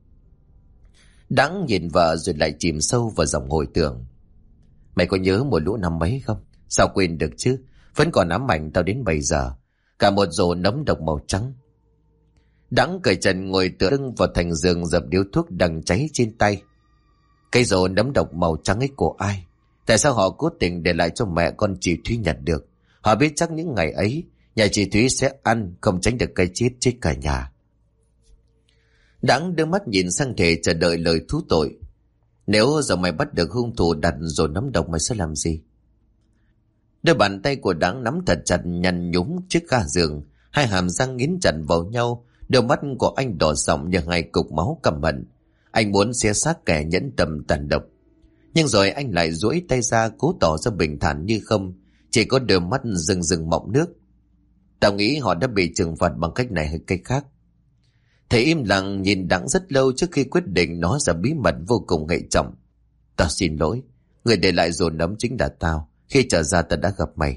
Đắng nhìn vợ rồi lại chìm sâu vào dòng hồi tưởng. Mày có nhớ mùa lũ năm mấy không? Sao quên được chứ? Vẫn còn ám ảnh tao đến bây giờ. Cả một rổ nấm độc màu trắng. Đắng cởi trần ngồi tựa lưng vào thành giường, dập điếu thuốc đang cháy trên tay. Cây rổ nấm độc màu trắng ấy của ai? Tại sao họ cố tình để lại cho mẹ con chị Thúy nhặt được? Họ biết chắc những ngày ấy nhà chị Thúy sẽ ăn, không tránh được cái chết chết cả nhà. Đắng đưa mắt nhìn sang Thể chờ đợi lời thú tội. Nếu giờ mày bắt được hung thủ đặt rổ nấm độc, mày sẽ làm gì? Đôi bàn tay của Đắng nắm thật chặt nhăn nhúm chiếc ga giường, hai hàm răng nghiến chặt vào nhau. Đôi mắt của anh đỏ sọng như hai cục máu căm hận. Anh muốn xé xác kẻ nhẫn tâm tàn độc, nhưng rồi anh lại duỗi tay ra cố tỏ ra bình thản như không, chỉ có đôi mắt rừng rừng mọng nước. Tao nghĩ họ đã bị trừng phạt bằng cách này hay cách khác. Thầy im lặng nhìn Đắng rất lâu trước khi quyết định nói ra bí mật vô cùng hệ trọng. Tao xin lỗi, người để lại rổ nấm chính là tao. Khi trở ra tao đã gặp mày.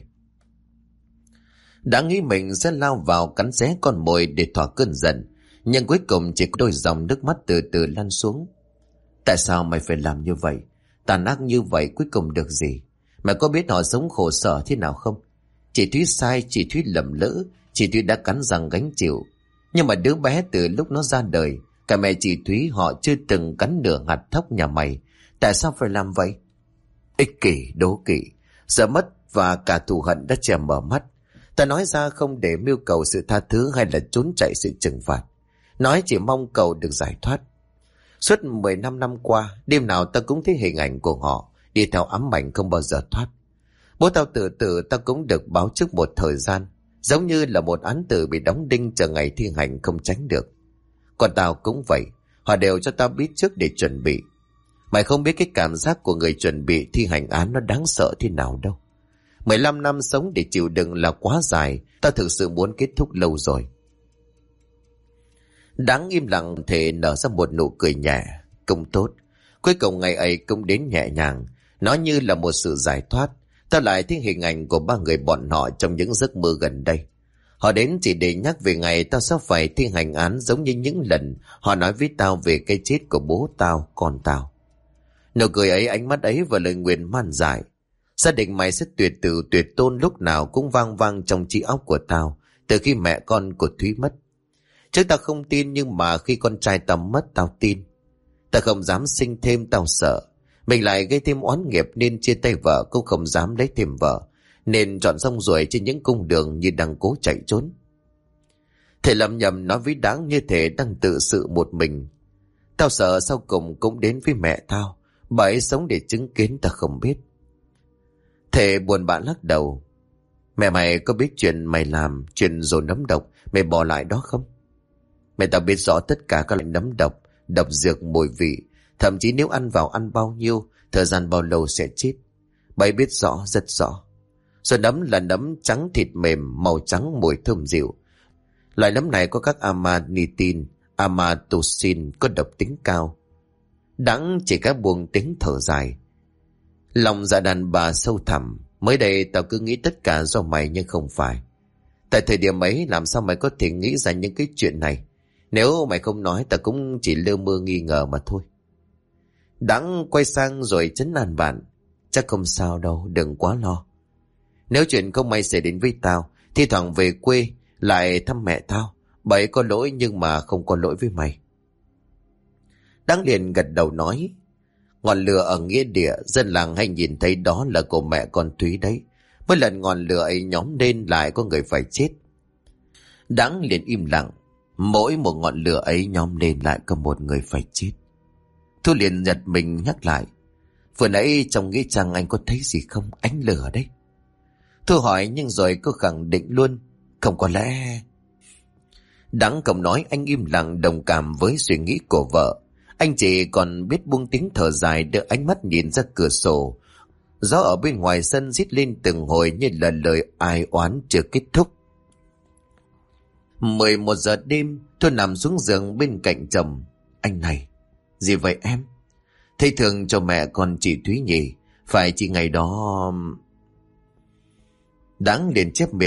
Đã nghĩ mình sẽ lao vào cắn xé con mồi để thỏa cơn giận, nhưng cuối cùng chỉ có đôi dòng nước mắt từ từ lăn xuống. Tại sao mày phải làm như vậy? Tàn ác như vậy cuối cùng được gì? Mày có biết họ sống khổ sở thế nào không? Chị Thúy sai, chị Thúy lầm lỡ, chị Thúy đã cắn răng gánh chịu. Nhưng mà đứa bé từ lúc nó ra đời, cả mẹ chị Thúy họ chưa từng cắn nửa hạt thóc nhà mày. Tại sao phải làm vậy? Ích kỷ, đố kỵ, sợ mất và cả thù hận đã che mở mắt. Ta nói ra không để mưu cầu sự tha thứ hay là trốn chạy sự trừng phạt. Nói chỉ mong cầu được giải thoát. Suốt 15 năm qua, đêm nào ta cũng thấy hình ảnh của họ đi theo ám ảnh không bao giờ thoát. Bố tao tự tử ta cũng được báo trước một thời gian, giống như là một án tử bị đóng đinh chờ ngày thi hành không tránh được. Còn tao cũng vậy, họ đều cho tao biết trước để chuẩn bị. Mày không biết cái cảm giác của người chuẩn bị thi hành án nó đáng sợ thế nào đâu. 15 năm sống để chịu đựng là quá dài, tao thực sự muốn kết thúc lâu rồi. Đáng im lặng Thể nở ra một nụ cười nhẹ. Cũng tốt, cuối cùng ngày ấy cũng đến nhẹ nhàng. Nó như là một sự giải thoát. Tao lại thấy hình ảnh của ba người bọn họ trong những giấc mơ gần đây. Họ đến chỉ để nhắc về ngày tao sẽ phải thi hành án, giống như những lần họ nói với tao về cái chết của bố tao, con tao. Nụ cười ấy, ánh mắt ấy và lời nguyền man dại. Gia đình mày sẽ tuyệt tử tuyệt tôn lúc nào cũng vang vang trong trí óc của tao từ khi mẹ con của Thúy mất. Chứ tao không tin, nhưng mà khi con trai tao mất tao tin. Tao không dám sinh thêm, tao sợ mình lại gây thêm oán nghiệp nên chia tay vợ, cũng không dám lấy thêm vợ, nên chọn rong ruổi trên những cung đường như đang cố chạy trốn. Thể lầm nhầm nói với Đáng như thể đang tự sự một mình. Tao sợ sau cùng cũng đến với mẹ tao, bà ấy sống để chứng kiến tao không biết. Thể buồn bã lắc đầu. Mẹ mày có biết chuyện mày làm, chuyện rổ nấm độc mày bỏ lại đó không? Mẹ tao biết rõ tất cả các loại nấm độc, độc dược, mùi vị, thậm chí nếu ăn vào ăn bao nhiêu, thời gian bao lâu sẽ chết. Bà ấy biết rõ, rất rõ. Rồi nấm là nấm trắng thịt mềm, màu trắng, mùi thơm dịu. Loại nấm này có các amanitin, amatoxin, có độc tính cao. Đắng chỉ các buông tiếng thở dài. Lòng dạ đàn bà sâu thẳm. Mới đây tao cứ nghĩ tất cả do mày, nhưng không phải. Tại thời điểm ấy làm sao mày có thể nghĩ ra những cái chuyện này? Nếu mày không nói tao cũng chỉ lơ mơ nghi ngờ mà thôi. Đắng quay sang rồi trấn an bạn. Chắc không sao đâu, đừng quá lo. Nếu chuyện không may xảy đến với tao, thi thoảng về quê lại thăm mẹ tao, bà ấy có lỗi nhưng mà không có lỗi với mày. Đắng liền gật đầu nói. Ngọn lửa ở nghĩa địa, dân làng hay nhìn thấy đó là của mẹ con Thúy đấy. Mỗi lần ngọn lửa ấy nhóm lên lại có người phải chết. Đắng liền im lặng. Mỗi một ngọn lửa ấy nhóm lên lại có một người phải chết. Thu liền giật mình nhắc lại. Vừa nãy trong nghĩa trang anh có thấy gì không? Ánh lửa đấy. Thu hỏi nhưng rồi cô khẳng định luôn. Không có lẽ... Đắng cầm nói, anh im lặng đồng cảm với suy nghĩ của vợ. Anh chỉ còn biết buông tiếng thở dài, đưa ánh mắt nhìn ra cửa sổ. Gió ở bên ngoài sân rít lên từng hồi như là lời ai oán chưa kết thúc. 11 giờ đêm, Thu nằm xuống giường bên cạnh chồng. Anh này, gì vậy em? Thầy thường cho mẹ con chị Thúy nhỉ? Phải chị ngày đó... Đáng liền chép miệng.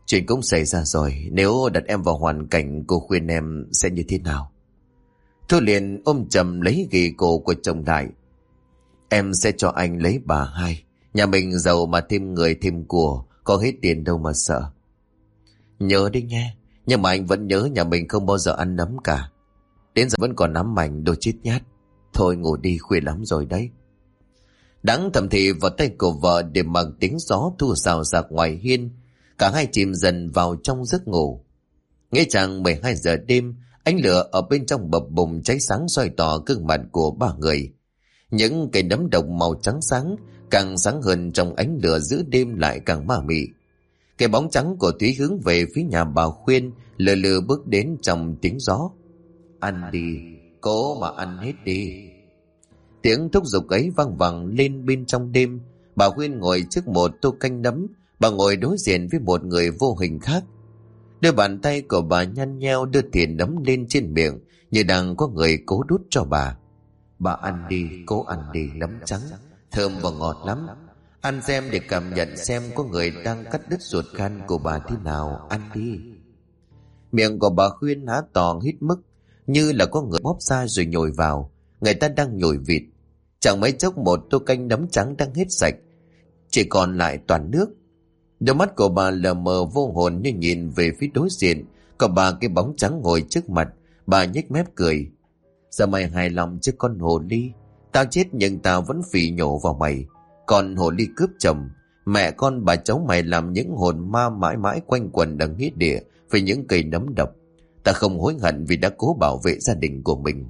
Chuyện cũng xảy ra rồi, nếu đặt em vào hoàn cảnh cô khuyên em sẽ như thế nào? Thu liền ôm chầm lấy ghì cổ của chồng lại. Em sẽ cho anh lấy bà hai. Nhà mình giàu mà thêm người thêm của, có hết tiền đâu mà sợ. Nhớ đi nghe, nhưng mà anh vẫn nhớ nhà mình không bao giờ ăn nấm cả. Đến giờ vẫn còn nắm mảnh đồ chết nhát. Thôi ngủ đi, khuya lắm rồi đấy. Đáng thầm thì vào tay của vợ để mặc tiếng gió thu xào xạc ngoài hiên. Cả hai chìm dần vào trong giấc ngủ. Nghe chừng 12 giờ đêm, ánh lửa ở bên trong bập bùng cháy sáng soi tỏ gương mặt của ba người. Những cây nấm độc màu trắng sáng càng sáng hơn trong ánh lửa giữa đêm lại càng ma mị. Cái bóng trắng của Thúy hướng về phía nhà bà Khuyên, lờ lờ bước đến trong tiếng gió. Ăn đi, cố mà ăn hết đi. Tiếng thúc giục ấy vang vẳng lên bên trong đêm. Bà Khuyên ngồi trước một tô canh nấm, bà ngồi đối diện với một người vô hình khác. Đôi bàn tay của bà nhăn nheo đưa thìa nấm lên trên miệng, như đang có người cố đút cho bà. Bà ăn đi, cố ăn đi, nấm trắng, thơm và ngọt lắm. Ăn xem để cảm nhận xem có người đang cắt đứt ruột gan của bà thế nào, ăn đi. Miệng của bà Khuyên há to hít mức, như là có người bóp ra rồi nhồi vào. Người ta đang nhồi vịt. Chẳng mấy chốc một tô canh nấm trắng đang hết sạch, chỉ còn lại toàn nước. Đôi mắt của bà lờ mờ vô hồn như nhìn về phía đối diện. Còn bà cái bóng trắng ngồi trước mặt. Bà nhếch mép cười. Giờ mày hài lòng chứ con hồ ly? Tao chết nhưng tao vẫn phỉ nhổ vào mày. Còn hồ ly cướp chồng, mẹ con bà cháu mày làm những hồn ma mãi mãi quanh quẩn đằng nghĩa địa với những cây nấm độc. Ta không hối hận vì đã cố bảo vệ gia đình của mình.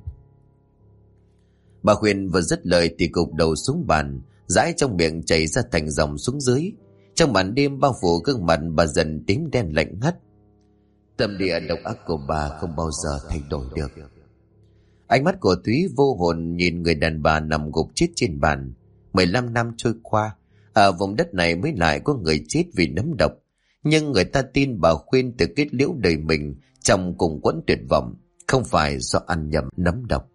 Bà Khuyên vừa dứt lời thì gục đầu xuống bàn, dãi trong miệng chảy ra thành dòng xuống dưới. Trong màn đêm bao phủ gương mặt bà dần tím đen lạnh ngắt. Tâm địa độc ác của bà không bao giờ thay đổi được. Ánh mắt của Thúy vô hồn nhìn người đàn bà nằm gục chết trên bàn. 15 năm trôi qua, ở vùng đất này mới lại có người chết vì nấm độc. Nhưng người ta tin bà Khuyên tự kết liễu đời mình trong cùng quẫn tuyệt vọng, không phải do ăn nhầm nấm độc.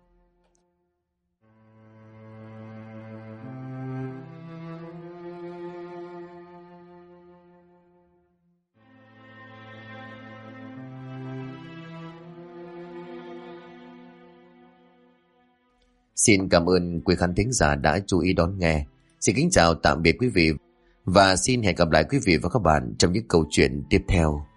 Xin cảm ơn quý khán thính giả đã chú ý đón nghe. Xin kính chào tạm biệt quý vị và xin hẹn gặp lại quý vị và các bạn trong những câu chuyện tiếp theo.